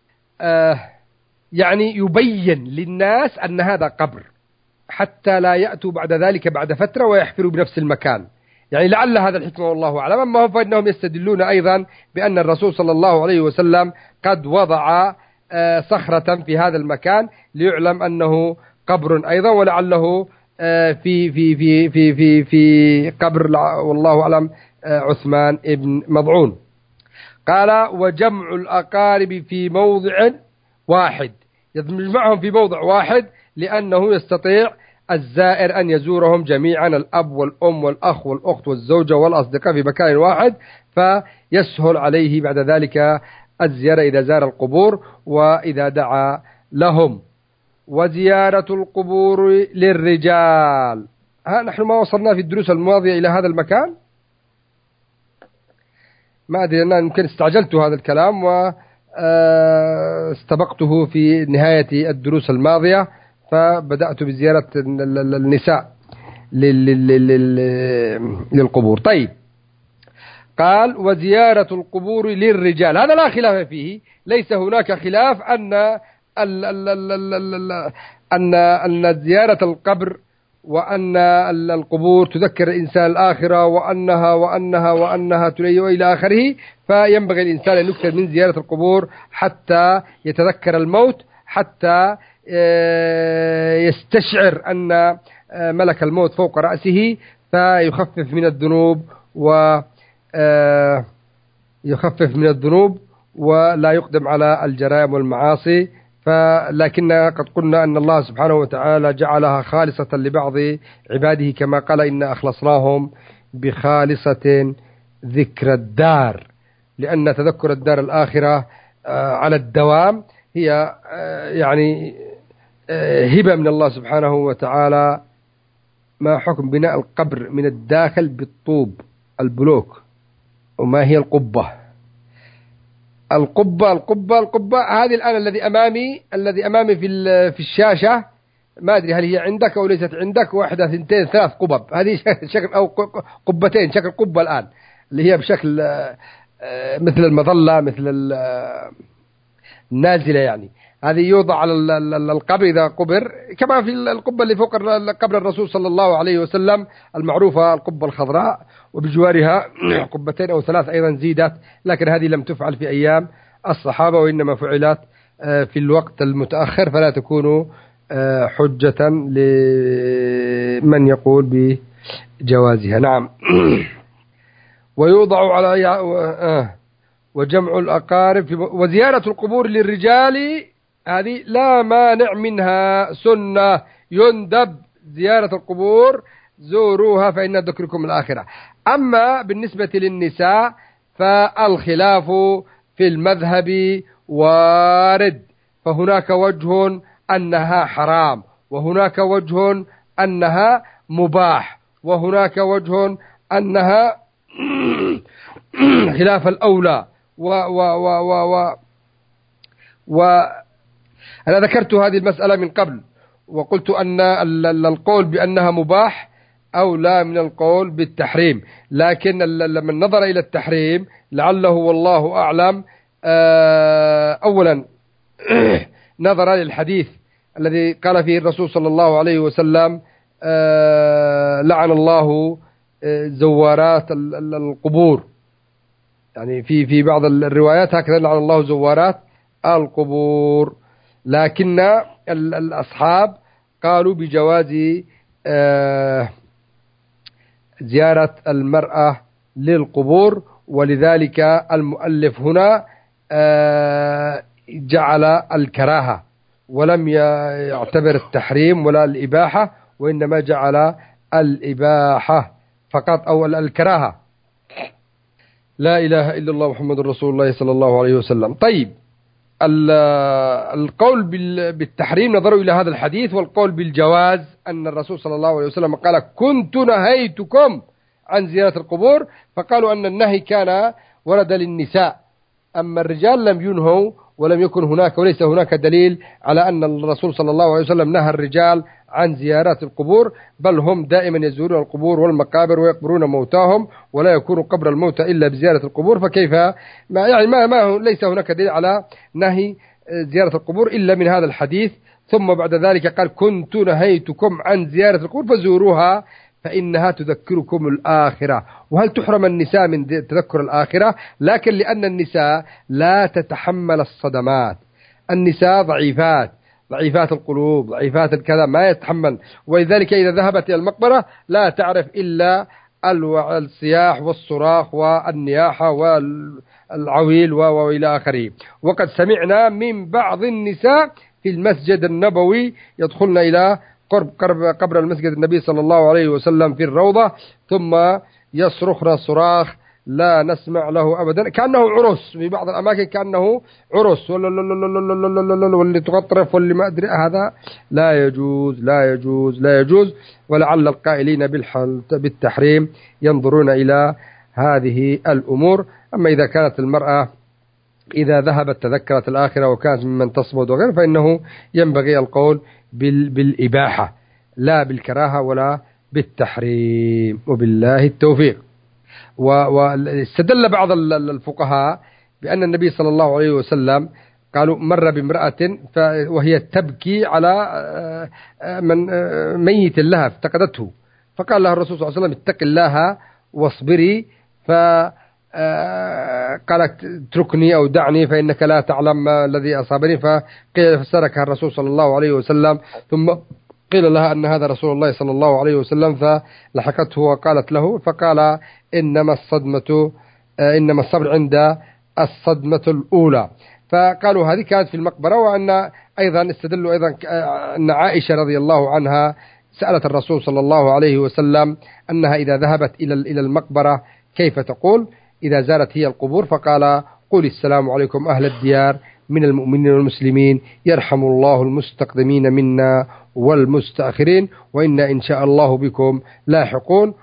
يعني يبين للناس أن هذا قبر حتى لا يأتوا بعد ذلك بعد فترة ويحفروا بنفس المكان، يعني لعل هذا الحكمة والله أعلم. أما هم فإنهم يستدلون أيضا بأن الرسول صلى الله عليه وسلم قد وضع صخرة في هذا المكان ليعلم أنه قبر أيضا، ولعله في في في في في في قبر والله أعلم عثمان ابن مضعون. قال وجمع الأقارب في موضع واحد، يجمعهم في موضع واحد لأنه يستطيع الزائر أن يزورهم جميعا، الأب والأم والأخ والأخت والزوجة والأصدقاء في مكان واحد، فيسهل عليه بعد ذلك الزيارة إذا زار القبور وإذا دعا لهم. وزيارة القبور للرجال، نحن ما وصلنا في الدروس الماضية إلى هذا المكان، ما أدري، أنا يمكن استعجلت هذا الكلام واستبقته في نهاية الدروس الماضية، فبدأت بزيارة النساء للقبور. طيب، قال وزيارة القبور للرجال، هذا لا خلاف فيه، ليس هناك خلاف أن زيارة القبر وأن القبور تذكر الإنسان الآخرة وأنها تليه إلى آخره، فينبغي الإنسان أن يكثر من زيارة القبور حتى يتذكر الموت، حتى يستشعر أن ملك الموت فوق رأسه، فيخفف من الذنوب ولا يقدم على الجرائم والمعاصي. لكن قد قلنا أن الله سبحانه وتعالى جعلها خالصة لبعض عباده، كما قال إنا أخلصناهم بخالصة ذكر الدار، لأن تذكر الدار الآخرة على الدوام هي يعني هبة من الله سبحانه وتعالى. ما حكم بناء القبر من الداخل بالطوب البلوك؟ وما هي القبة هذه الآن الذي أمامي في الشاشة، ما أدري هل هي عندك أو ليست عندك، واحدة 2 3 قبب، هذه شكل أو قبتين، شكل قبة الآن اللي هي بشكل مثل المظلة، مثل النازلة، يعني هذه يوضع على القبر إذا قبر، كما في القبة اللي فوق قبر الرسول صلى الله عليه وسلم المعروفة القبة الخضراء، وبجوارها قبتين أو 3 أيضا زيدت، لكن هذه لم تفعل في أيام الصحابة وإنما فعلت في الوقت المتأخر، فلا تكون حجة لمن يقول بجوازها. نعم. ويوضع على وجمع الأقارب وزيارة القبور للرجال، هذه لا مانع منها، سنة، يندب زيارة القبور، زوروها فإن ذكركم الآخرة. أما بالنسبة للنساء فالخلاف في المذهب وارد، فهناك وجه أنها حرام، وهناك وجه أنها مباح، وهناك وجه أنها خلاف الأولى. أنا ذكرت هذه المسألة من قبل، وقلت أن القول بأنها مباح أولى من القول بالتحريم، لكن لما نظر إلى التحريم لعله والله أعلم أولا نظر للحديث الذي قال فيه الرسول صلى الله عليه وسلم لعن الله زوارات القبور، يعني في بعض الروايات هكذا لعن الله زوارات القبور، لكن الأصحاب قالوا بجواز زيارة المرأة للقبور، ولذلك المؤلف هنا جعل الكراهة ولم يعتبر التحريم ولا الإباحة، وإنما جعل الإباحة فقط أو الكراهة، لا إله إلا الله محمد رسول الله صلى الله عليه وسلم. طيب، القول بالتحريم نظروا إلى هذا الحديث، والقول بالجواز أن الرسول صلى الله عليه وسلم قال كنت نهيتكم عن زيارة القبور، فقالوا أن النهي كان ورد للنساء، أما الرجال لم ينهوا ولم يكن هناك وليس هناك دليل على أن الرسول صلى الله عليه وسلم نهى الرجال عن زيارات القبور، بل هم دائما يزورون القبور والمقابر ويقبرون موتاهم، ولا يكون قبر الموتى إلا بزيارة القبور، فكيف ما ليس هناك دليل على نهي زيارة القبور إلا من هذا الحديث. ثم بعد ذلك قال كنت نهيتكم عن زيارة القبور فزوروها فإنها تذكركم الآخرة. وهل تحرم النساء من تذكر الآخرة؟ لكن لأن النساء لا تتحمل الصدمات، النساء ضعيفات القلوب، ضعيفات الكذا، ما يتحمل، ولذلك إذا ذهبت إلى المقبرة لا تعرف إلا الصياح والصراخ والنياحة والعويل وإلى آخره. وقد سمعنا من بعض النساء في المسجد النبوي يدخلن إلى قرب قبر المسجد النبي صلى الله عليه وسلم في الروضة، ثم يصرخن صراخ لا نسمع له أبدا، كأنه عرس، في بعض الأماكن كأنه عرس، واللي تغطرف واللي ما أدري. هذا لا يجوز لا يجوز لا يجوز. ولعل القائلين بالتحريم ينظرون إلى هذه الأمور. أما إذا كانت المرأة إذا ذهبت تذكرت الآخرة وكانت ممن تصمد وغيره، فإنه ينبغي القول بالإباحة لا بالكراهة ولا بالتحريم، وبالله التوفيق. واستدل بعض الفقهاء بأن النبي صلى الله عليه وسلم قالوا مر بامرأة وهي تبكي على من ميت لها افتقدته، فقال لها الرسول صلى الله عليه وسلم اتق الله واصبري، قالت اتركني أو دعني فإنك لا تعلم ما الذي أصابني، فسركها الرسول صلى الله عليه وسلم، ثم قيل لها أن هذا رسول الله صلى الله عليه وسلم، فلحقته وقالت له، فقال إنما الصبر عند الصدمة الأولى. فقالوا هذه كانت في المقبرة. وأن أيضا استدلوا أيضا أن عائشة رضي الله عنها سألت الرسول صلى الله عليه وسلم أنها إذا ذهبت إلى المقبرة كيف تقول إذا زارت هي القبور، فقال قل السلام عليكم أهل الديار من المؤمنين والمسلمين، يرحم الله المستقدمين منا والمستأخرين، وإنا إن شاء الله بكم لاحقون.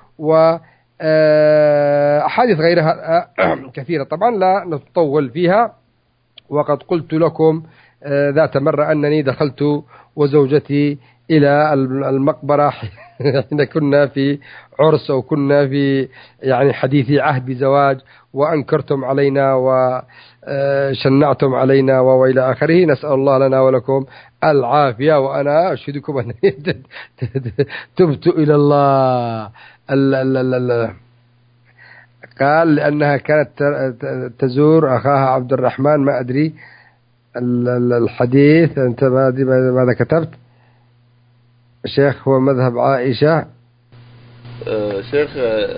وأحاديث غيرها كثيرة طبعا لا نطول فيها. وقد قلت لكم ذات مرة أنني دخلت وزوجتي إلى المقبرة حين كنا في عرس أو كنا في يعني حديث عهد بزواج، وأنكرتم علينا وشنعتم علينا وإلى آخره. نسأل الله لنا ولكم العافية. وأنا أشهدكم أنني تبت إلى الله. قال لأنها كانت تزور أخاها عبد الرحمن، ما أدري الحديث أنت ماذا كتبت شيخ؟ هو مذهب عائشة. شيخ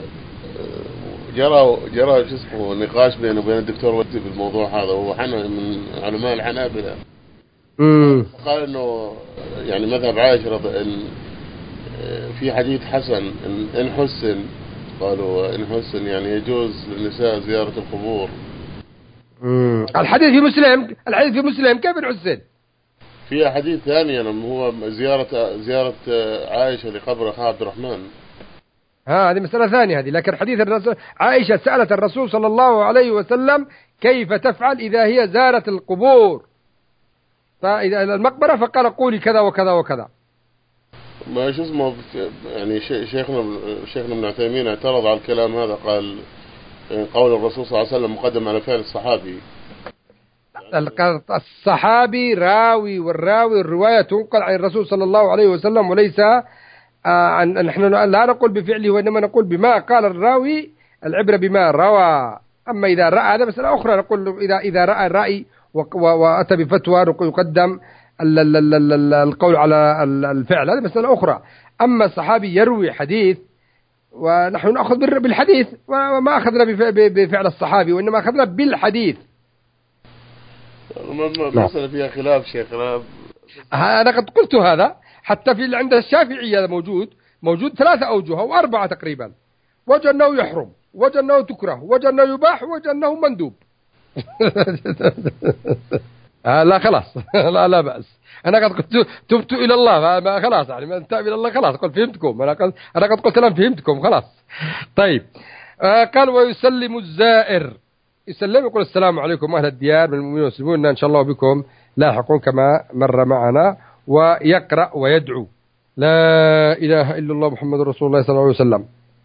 جرى شو اسمه نقاش بينه وبين الدكتور وتي بالموضوع هذا، وهو من علماء الحنابلة. قال إنه يعني مذهب عائشة إن في حديث حسن إن حسن، قالوا إن حسن يعني يجوز للنساء زيارة القبور. الحديث في مسلم كيف نحسن؟ في حديث ثاني هو زيارة عائشة لقبر أخاها عبد الرحمن. هذه مسألة ثانية هذه. لكن حديث الرسول، عائشة سألت الرسول صلى الله عليه وسلم كيف تفعل إذا هي زارت القبور فإذا المقبرة، فقال قولي كذا وكذا وكذا. ما شو اسمه يعني شيخنا ابن عثيمين اعترض على الكلام هذا، قال قول الرسول صلى الله عليه وسلم مقدم على فعل الصحابي. الصحابي راوي، والراوي الرواية تنقل عن الرسول صلى الله عليه وسلم، وليس نحن لا نقول بفعله وإنما نقول بما قال الراوي، العبرة بما روى. أما إذا رأى هذا مسألة أخرى، نقول إذا رأى الرأي وأتى بفتوى يقدم القول على الفعل، هذه مسألة أخرى. أما الصحابي يروي حديث ونحن نأخذ بالحديث، وما أخذنا بفعل الصحابي وإنما أخذنا بالحديث. مسألة فيها خلاف شيخنا. أنا قد قلت هذا حتى عند الشافعي هذا موجود 3 أوجه أو 4 تقريبا. وجه أنه يحرم، وجه أنه تكره، وجه أنه يباح، وجه أنه مندوب. لا خلاص. لا بأس. أنا قد قلت تبت إلى الله، ما خلاص يعني من تاب إلى الله خلاص، قلت فهمتكم. أنا قد قلت لهم فهمتكم خلاص. طيب. قال ويسلم الزائر، يسلم يقول السلام عليكم أهل الديار من المؤمنين والمسلمين إن شاء الله بكم لاحقون كما مر معنا، ويقرأ ويدعو لا إله إلا الله محمد رسول الله صلى الله عليه وسلم.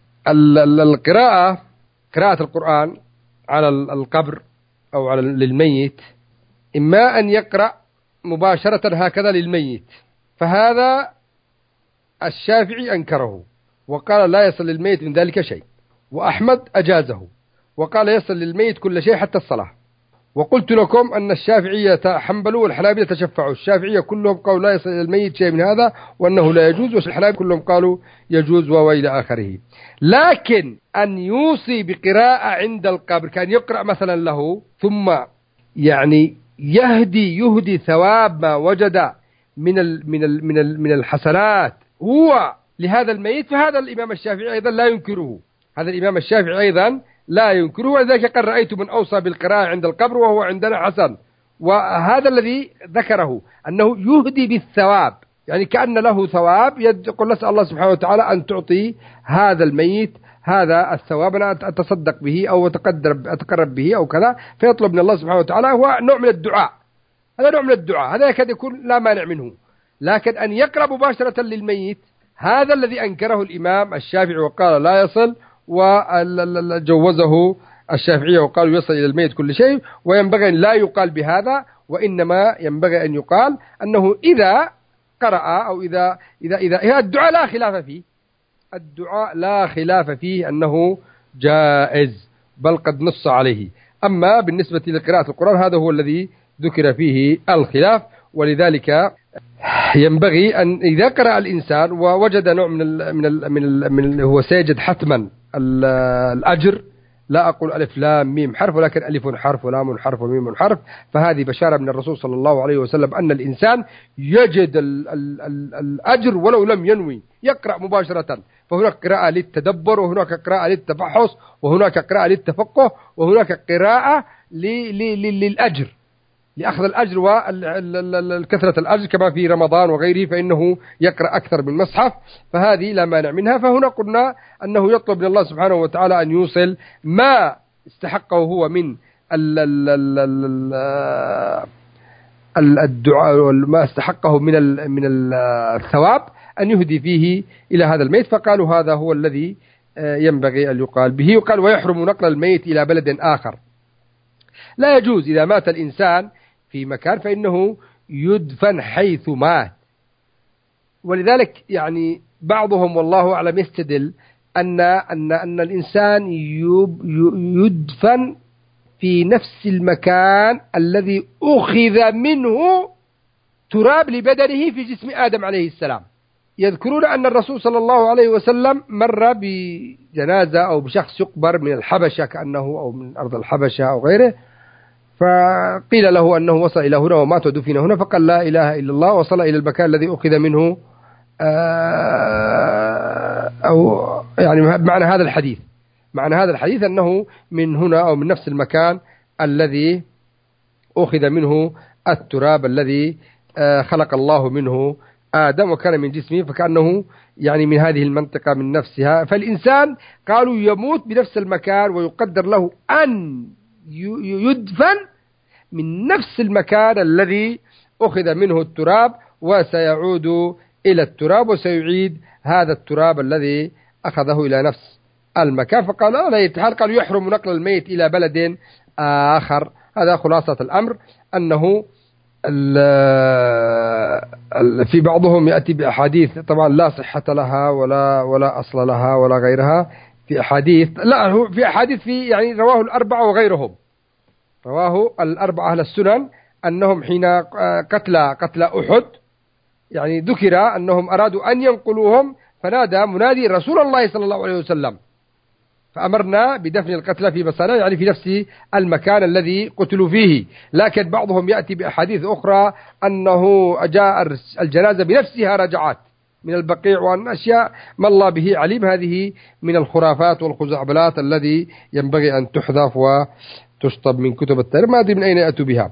القراءة، قراءة القرآن على القبر أو على للميت، إما أن يقرأ مباشرة هكذا للميت، فهذا الشافعي أنكره وقال لا يصل للميت من ذلك شيء، وأحمد أجازه وقال يصل للميت كل شيء حتى الصلاة. وقلت لكم أن الشافعية حنبلوا والحنابلة تشفعوا، الشافعية كلهم قالوا لا يصل للميت شيء من هذا وأنه لا يجوز، والحنابلة كلهم قالوا يجوز وإلى آخره. لكن أن يوصي بقراءة عند القبر، كان يقرأ مثلا له ثم يعني يهدي ثواب ما وجد من الحسنات هو لهذا الميت، فهذا الإمام الشافعي أيضا لا ينكره، هذا الإمام الشافعي أيضا لا ينكره. ولذلك قد رأيت من أوصى بالقراءة عند القبر وهو عندنا حسن، وهذا الذي ذكره أنه يهدي بالثواب، يعني كأن له ثواب، يقول نسأل الله سبحانه وتعالى أن تعطي هذا الميت هذا الثواب، أنا أتصدق به أو أتقرب به أو كذا، فيطلب من الله سبحانه وتعالى، هو نوع من الدعاء، هذا نوع من الدعاء، هذا يكاد يكون لا مانع منه. لكن أن يقرأ مباشرة للميت هذا الذي أنكره الإمام الشافعي وقال لا يصل، وجوزه الشافعية وقالوا يصل إلى الميت كل شيء. وينبغي أن لا يقال بهذا، وإنما ينبغي أن يقال أنه إذا قرأ أو إذا الدعاء لا خلاف فيه، الدعاء لا خلاف فيه أنه جائز، بل قد نص عليه. أما بالنسبة لقراءة القرآن هذا هو الذي ذكر فيه الخلاف. ولذلك ينبغي أن إذا قرأ الإنسان ووجد نوع من هو سيجد حتما الأجر، لا أقول ألف لام ميم حرف، ولكن ألف حرف ولام حرف وميم حرف، فهذه بشارة من الرسول صلى الله عليه وسلم أن الإنسان يجد الأجر ولو لم ينوي، يقرأ مباشرة. فهناك قراءة للتدبر، وهناك قراءة للتفحص، وهناك قراءة للتفقه، وهناك قراءة للأجر، لأخذ الأجر وكثرة الأجر كما في رمضان وغيره، فإنه يقرأ أكثر من مصحف، فهذه لا مانع منها. فهنا قلنا أنه يطلب من الله سبحانه وتعالى أن يوصل ما استحقه هو من الدعاء، ما استحقه من الثواب، أن يهدي فيه إلى هذا الميت. فقالوا هذا هو الذي ينبغي أن يقال به. وقال ويحرم نقل الميت إلى بلد آخر، لا يجوز إذا مات الإنسان في مكان فإنه يدفن حيث مات. ولذلك يعني بعضهم والله أعلم يستدل أن الإنسان يدفن في نفس المكان الذي أخذ منه تراب لبدنه في جسم آدم عليه السلام. يذكرون أن الرسول صلى الله عليه وسلم مر بجنازة أو بشخص يقبر من الحبشة كأنه، أو من أرض الحبشة أو غيره، فقيل له أنه وصل إلى هنا ومات ودفن هنا، فقال لا إله إلا الله، وصل إلى المكان الذي أخذ منه، أو يعني معنى هذا الحديث أنه من هنا أو من نفس المكان الذي أخذ منه التراب الذي خلق الله منه آدم وكان من جسمه، فكأنه يعني من هذه المنطقة من نفسها. فالإنسان قالوا يموت بنفس المكان، ويقدر له أن يدفن من نفس المكان الذي أخذ منه التراب، وسيعود إلى التراب وسيعيد هذا التراب الذي أخذه إلى نفس المكان. فقالوا على أي حال قالوا يحرم نقل الميت إلى بلد آخر. هذا خلاصة الأمر، أنه في بعضهم يأتي بأحاديث طبعا لا صحة لها ولا أصل لها ولا غيرها، في أحاديث في يعني رواه الأربعة وغيرهم، رواه الأربعة أهل السنن أنهم حين قتل أحد يعني ذكر أنهم أرادوا أن ينقلوهم، فنادى منادي رسول الله صلى الله عليه وسلم فأمرنا بدفن القتلى في مصارع، يعني في نفس المكان الذي قتلوا فيه. لكن بعضهم يأتي بأحاديث أخرى أنه جاء الجنازة بنفسها رجعت، من البقيع وأن أشياء ما الله به عليم. هذه من الخرافات والخزعبلات الذي ينبغي أن تحذف وتشطب من كتب التاريخ، ما أدري من أين يأتوا بها.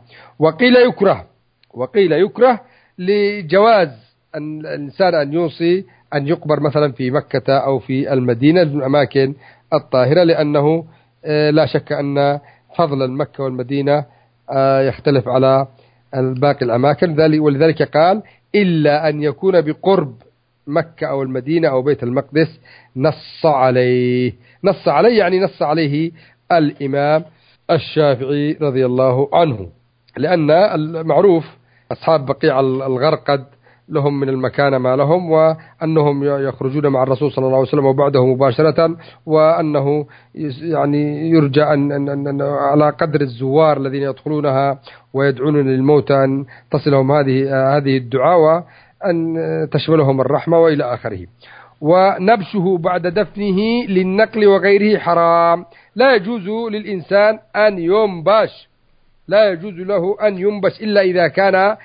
وقيل يكره لجواز أن الإنسان أن يوصي أن يقبر مثلا في مكة أو في المدينة من الأماكن الطاهرة، لأنه لا شك أن فضل مكة والمدينة يختلف على باقي الأماكن، ولذلك قال إلا أن يكون بقرب مكة أو المدينة أو بيت المقدس. نص عليه يعني نص عليه الإمام الشافعي رضي الله عنه، لأن المعروف أصحاب بقيع الغرقد لهم من المكانة ما لهم، وأنهم يخرجون مع الرسول صلى الله عليه وسلم وبعده مباشرة، وأنه يعني يرجى أن على قدر الزوار الذين يدخلونها ويدعون للموتى أن تصلهم هذه الدعاء وأن تشملهم الرحمة وإلى آخره. ونبشه بعد دفنه للنقل وغيره حرام، لا يجوز للإنسان أن ينبش، لا يجوز له أن ينبش إلا إذا كان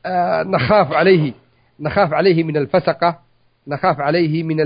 نخاف عليه من الفسقة، نخاف عليه من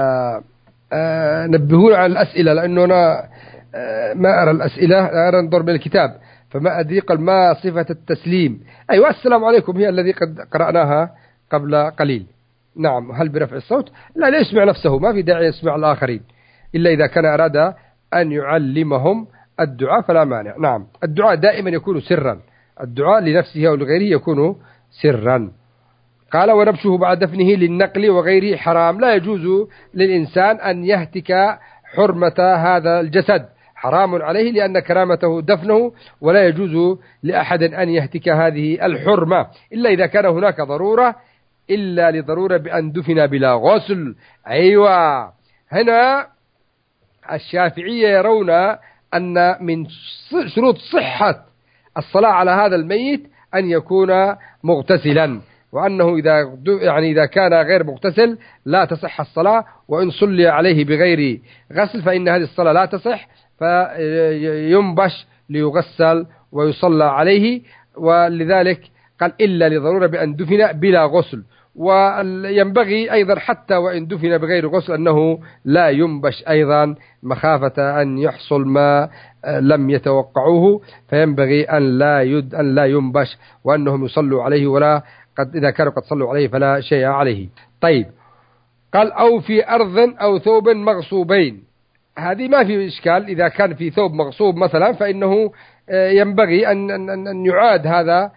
نبهون على الأسئلة، لأنه أنا ما أرى الأسئلة، أرى نظر من الكتاب فما أدري. قال ما صفة التسليم؟ أيوة السلام عليكم هي الذي قد قرأناها قبل قليل. نعم. هل برفع الصوت؟ لا يسمع نفسه، ما في داعي يسمع الآخرين إلا إذا كان أراد أن يعلمهم الدعاء فلا مانع. نعم. الدعاء دائما يكون سرا، الدعاء لنفسه أو لغيره يكون سرا. قال ونبشه بعد دفنه للنقل وغيره حرام، لا يجوز للإنسان أن يهتك حرمة هذا الجسد، حرام عليه لأن كرامته دفنه، ولا يجوز لأحد أن يهتك هذه الحرمة إلا إذا كان هناك ضرورة، إلا لضرورة بأن دفن بلا غسل. أيوة. هنا الشافعية يرون أن من شروط صحة الصلاة على هذا الميت أن يكون مغتسلا، وأنه إذا كان غير مغتسل لا تصح الصلاة، وإن صلي عليه بغير غسل فإن هذه الصلاة لا تصح، فينبش ليغسل ويصلى عليه. ولذلك قال إلا لضرورة بأن دفن بلا غسل. وينبغي أيضا حتى وإن دفن بغير غسل أنه لا ينبش أيضا مخافة أن يحصل ما لم يتوقعوه، فينبغي أن لا ينبش، وأنهم يصلوا عليه، ولا إذا كانوا قد صلوا عليه فلا شيء عليه. طيب. قال أو في أرض أو ثوب مغصوبين، هذه ما في إشكال. إذا كان في ثوب مغصوب مثلا فإنه ينبغي أن يعاد هذا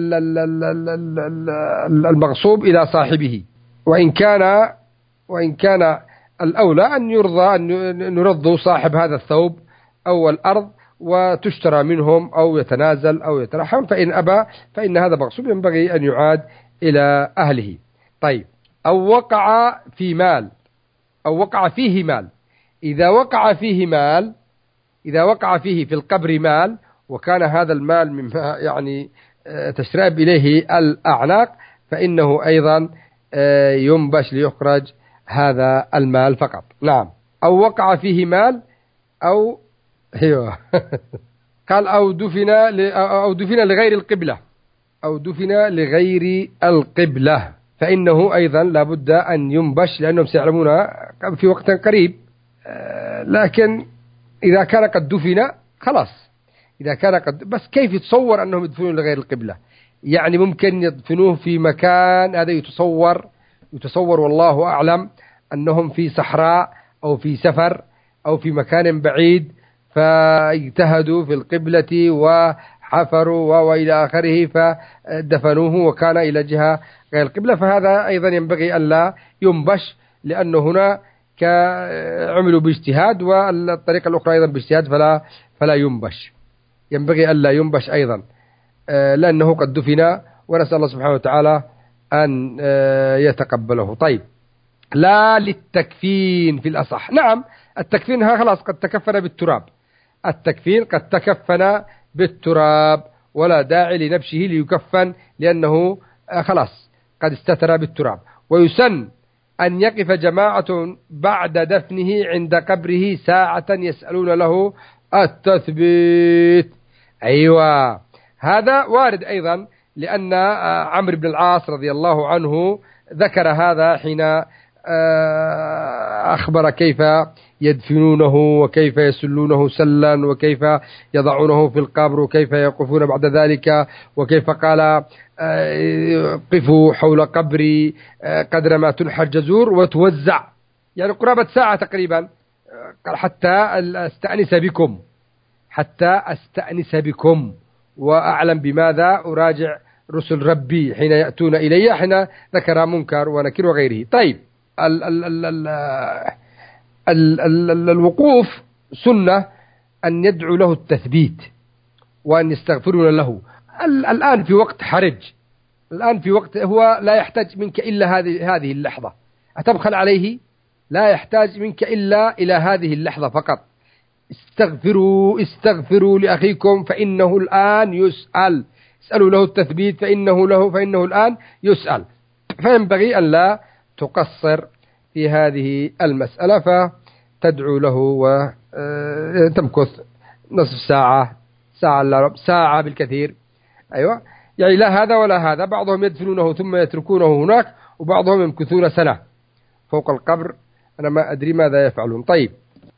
المغصوب إلى صاحبه، وإن كان الأولى أن يرضى أن يرضوا صاحب هذا الثوب أو الأرض وتشترى منهم أو يتنازل أو يترحم، فإن أبى فإن هذا مغصوب ينبغي أن يعاد إلى أهله. طيب. أو وقع فيه مال، إذا وقع فيه في القبر مال، وكان هذا المال مما يعني تشرب إليه الأعناق، فإنه أيضا ينبش ليخرج هذا المال فقط. نعم. أو وقع فيه مال أو أيوه قال أو دفن لغير القبلة، فإنه أيضا لابد أن ينبش، لأنهم سيعلمون في وقت قريب. لكن إذا كان قد دفن خلاص، إذا كان بس كيف يتصور أنهم يدفنون لغير القبلة؟ يعني ممكن يدفنوه في مكان هذا يتصور والله أعلم أنهم في صحراء أو في سفر أو في مكان بعيد، فاجتهدوا في القبلة وحفروا وإلى آخره فدفنوه وكان إلى جهة غير القبلة، فهذا أيضا ينبغي أن لا ينبش، لأنه هنا عملوا باجتهاد، والطريقة الأخرى أيضا باجتهاد، فلا ينبش، ينبغي أن لا ينبش أيضا، لأنه قد دفن، ونسأل الله سبحانه وتعالى أن يتقبله. طيب. لا للتكفين في الأصح. نعم. التكفين خلاص قد تكفن بالتراب، ولا داعي لنبشه ليكفن، لأنه خلاص قد استتر بالتراب. ويسن أن يقف جماعة بعد دفنه عند قبره ساعة يسألون له التثبيت. أيوة. هذا وارد أيضا، لأن عمرو بن العاص رضي الله عنه ذكر هذا حين أخبر كيف يدفنونه وكيف يسلونه سلا وكيف يضعونه في القبر وكيف يقفون بعد ذلك، وكيف قال قفوا حول قبري قدر ما تنحى الجزور وتوزع، يعني قرابة ساعة تقريبا، قال حتى أستأنس بكم وأعلم بماذا أراجع رسل ربي حين يأتون إلي، حين ذكر منكر ونكر وغيره. طيب الوقوف سنة أن يدعو له التثبيت وأن يستغفرون له. الآن في وقت حرج، الآن في وقت هو لا يحتاج منك إلا هذه اللحظة، أتبخل عليه؟ لا يحتاج منك إلا إلى هذه اللحظة فقط. استغفروا لأخيكم فإنه الآن يسأل، اسألوا له التثبيت فإنه الآن يسأل. فينبغي أن لا تقصر في هذه المسألة، فتدعو له وتمكث نصف ساعة، ساعة إلا ربع ساعة بالكثير. أيوة، يعني لا هذا ولا هذا، بعضهم يدفنونه ثم يتركونه هناك، وبعضهم يمكثون سنة فوق القبر، أنا ما أدري ماذا يفعلون. طيب،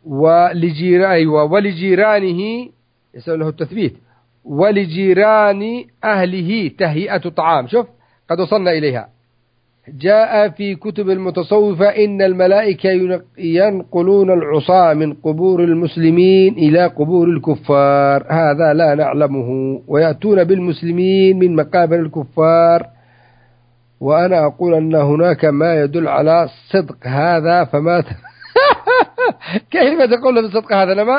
ولجيرانه يسأل له التثبيت، ولجيران أهله تهيئة طعام. شوف قد وصلنا إليها. جاء في كتب المتصوفة إن الملائكة ينقلون العصاة من قبور المسلمين إلى قبور الكفار، هذا لا نعلمه، ويأتون بالمسلمين من مقابر الكفار، وأنا أقول أن هناك ما يدل على صدق هذا، فما كيف تقول بصدق هذا؟ أنا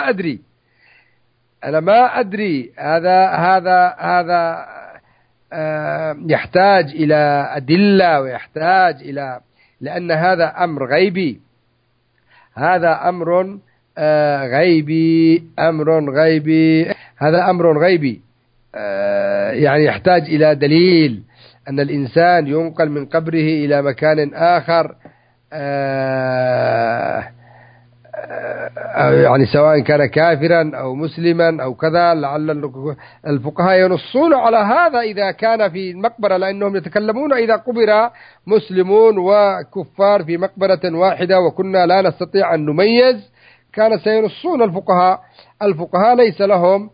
ما أدري. هذا يحتاج إلى أدلة، ويحتاج إلى، لأن هذا أمر غيبي، هذا أمر غيبي، يعني يحتاج إلى دليل أن الإنسان ينقل من قبره إلى مكان آخر، يعني سواء كان كافرا أو مسلما أو كذا. لعل الفقهاء ينصون على هذا إذا كان في المقبرة، لأنهم يتكلمون إذا قبر مسلمون وكفار في مقبرة واحدة وكنا لا نستطيع أن نميز، كان سينصون الفقهاء ليس لهم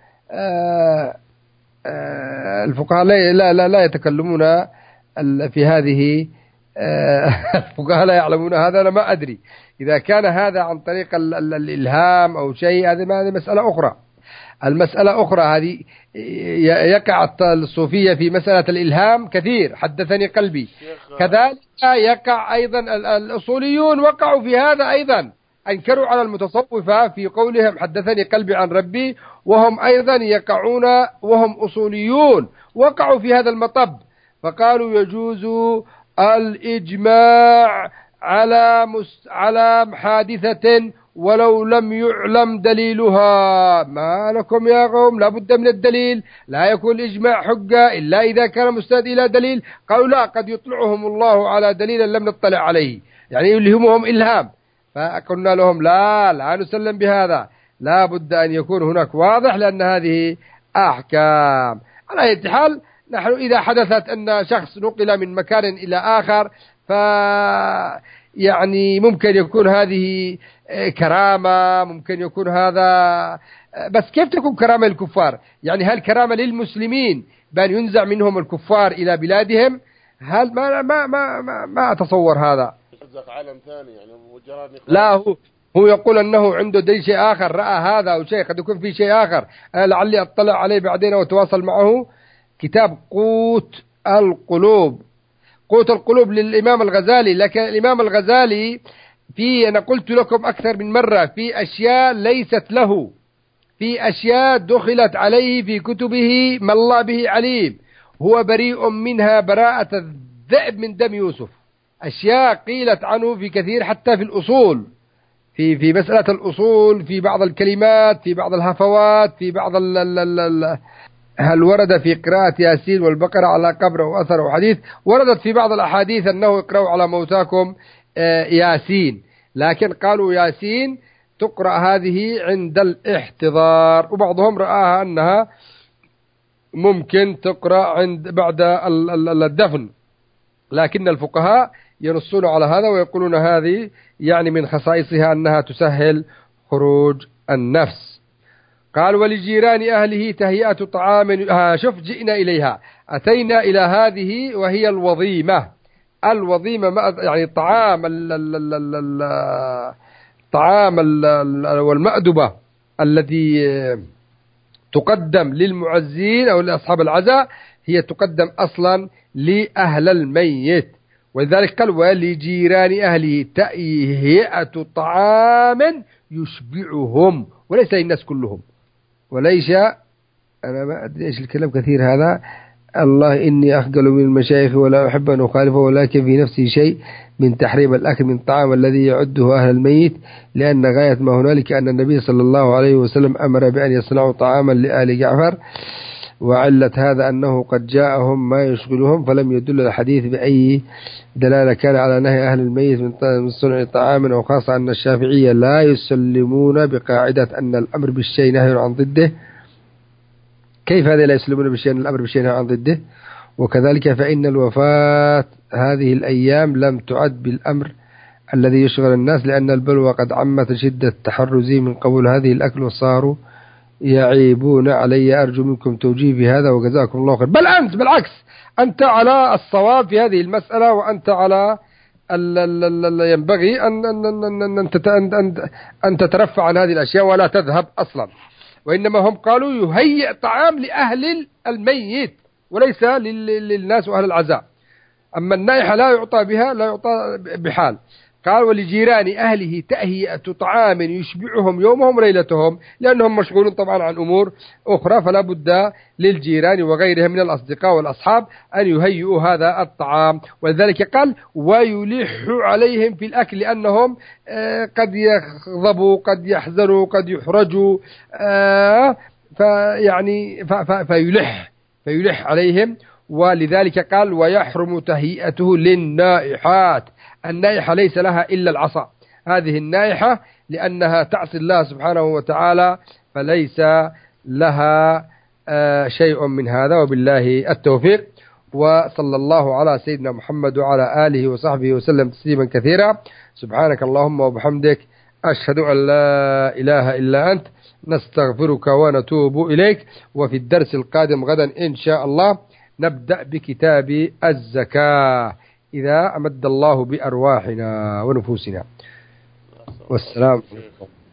الفقهاء لا يتكلمون في هذه الفقهاء لا يعلمون هذا. أنا ما أدري إذا كان هذا عن طريق الإلهام أو شيء، هذه مسألة أخرى. المسألة أخرى هذه يقع الصوفية في مسألة الإلهام كثير، حدثني قلبي. كذلك يقع أيضا الأصوليون، وقعوا في هذا أيضا، أنكروا على المتصوفة في قولهم حدثني قلبي عن ربي، وهم أيضا يقعون وهم أصوليون وقعوا في هذا المطب، فقالوا يجوز الإجماع على حادثة ولو لم يعلم دليلها. ما لكم يا قوم؟ لا بد من الدليل، لا يكون الإجماع حجة إلا إذا كان مستند إلى دليل. قالوا لا، قد يطلعهم الله على دليل لم نطلع عليه، يعني يلهمهم إلهام. فقلنا لهم لا نسلم بهذا، لا بد أن يكون هناك واضح، لأن هذه أحكام. على أي حال، نحن إذا حدثت أن شخص نقل من مكان إلى آخر، يعني ممكن يكون هذه كرامة، ممكن يكون هذا، بس كيف تكون كرامة للكفار؟ يعني هل كرامة للمسلمين بأن ينزع منهم الكفار إلى بلادهم؟ هل ما أتصور هذا. عالم ثاني يعني لا، هو يقول أنه عنده دليل شيء آخر، رأى هذا أو شيء، قد يكون في شيء آخر. أنا لعلي أطلع عليه بعدين وأتواصل معه. كتاب قوت القلوب للإمام الغزالي. لكن الإمام الغزالي أنا قلت لكم أكثر من مرة، في أشياء ليست له، في أشياء دخلت عليه في كتبه ما الله به عليم، هو بريء منها براءة الذئب من دم يوسف. أشياء قيلت عنه في كثير، حتى في الأصول، في مسألة الأصول، في بعض الكلمات، في بعض الهفوات، في بعض هل ورد في قراءة ياسين والبقرة على قبر وأثر وحديث؟ وردت في بعض الأحاديث أنه يقرأوا على موتاكم ياسين، لكن قالوا ياسين تقرأ هذه عند الاحتضار، وبعضهم رآها أنها ممكن تقرأ بعد الدفن. لكن الفقهاء ينصون على هذا ويقولون هذه يعني من خصائصها أنها تسهل خروج النفس. قال ولجيران أهله تهيئة طعام. شوف جئنا إليها، أتينا إلى هذه وهي الوظيمة. الوظيمة يعني الطعام والمأدبة الذي تقدم للمعزين أو لأصحاب العزاء هي تقدم أصلا لأهل الميت، ولذلك قال ولجيران أهله تهيئة طعام يشبعهم، وليس للناس كلهم. وليس، أنا ما أدري إيش الكلام كثير هذا، الله إني أخجل من المشايخ ولا أحب أن أخالفه، ولكن في نفسي شيء من تحريم الأكل من الطعام الذي يعده أهل الميت، لأن غاية ما هنالك أن النبي صلى الله عليه وسلم أمر بأن يصنعوا طعاما لآل جعفر، وعلة هذا أنه قد جاءهم ما يشغلهم، فلم يدل الحديث بأي دلالة كان على نهي أهل الميت من صنع طعام، وخاصة أن الشافعية لا يسلمون بقاعدة أن الأمر بالشيء نهي عن ضده. كيف هذا لا يسلمون بالشيء الأمر بالشيء نهي عن ضده؟ وكذلك فإن الوفاة هذه الأيام لم تعد بالأمر الذي يشغل الناس، لأن البلوى قد عمت شدة التحرز من قبول هذه الأكل وصاروا يعيبون علي. أرجو منكم توجيه بهذا وجزاكم الله خير. بل أنت بالعكس، أنت على الصواب في هذه المسألة، وأنت على ينبغي أن تترفع عن هذه الأشياء ولا تذهب أصلا، وإنما هم قالوا يهيئ طعام لأهل الميت وليس للناس وأهل العزاء. أما النائحة لا يعطى بها، لا يعطى بحال. قال ولجيران أهله تهيئة طعام يشبعهم يومهم وليلتهم، لأنهم مشغولون طبعا عن أمور أخرى، فلا بد للجيران وغيرهم من الأصدقاء والأصحاب أن يهيئوا هذا الطعام. ولذلك قال ويلح عليهم في الأكل، لأنهم قد يغضبوا، قد يحزنوا، قد يحرجوا، فيلح عليهم. ولذلك قال ويحرم تهيئته للنائحات. النائحة ليس لها إلا العصا، هذه النائحة لأنها تعصي الله سبحانه وتعالى، فليس لها شيء من هذا. وبالله التوفيق، وصلى الله على سيدنا محمد وعلى آله وصحبه وسلم تسليما كثيرا. سبحانك اللهم وبحمدك، أشهد أن لا إله إلا أنت، نستغفرك ونتوب إليك. وفي الدرس القادم غدا إن شاء الله نبدأ بكتاب الزكاة إذا أمد الله بأرواحنا ونفوسنا. والسلام عليكم.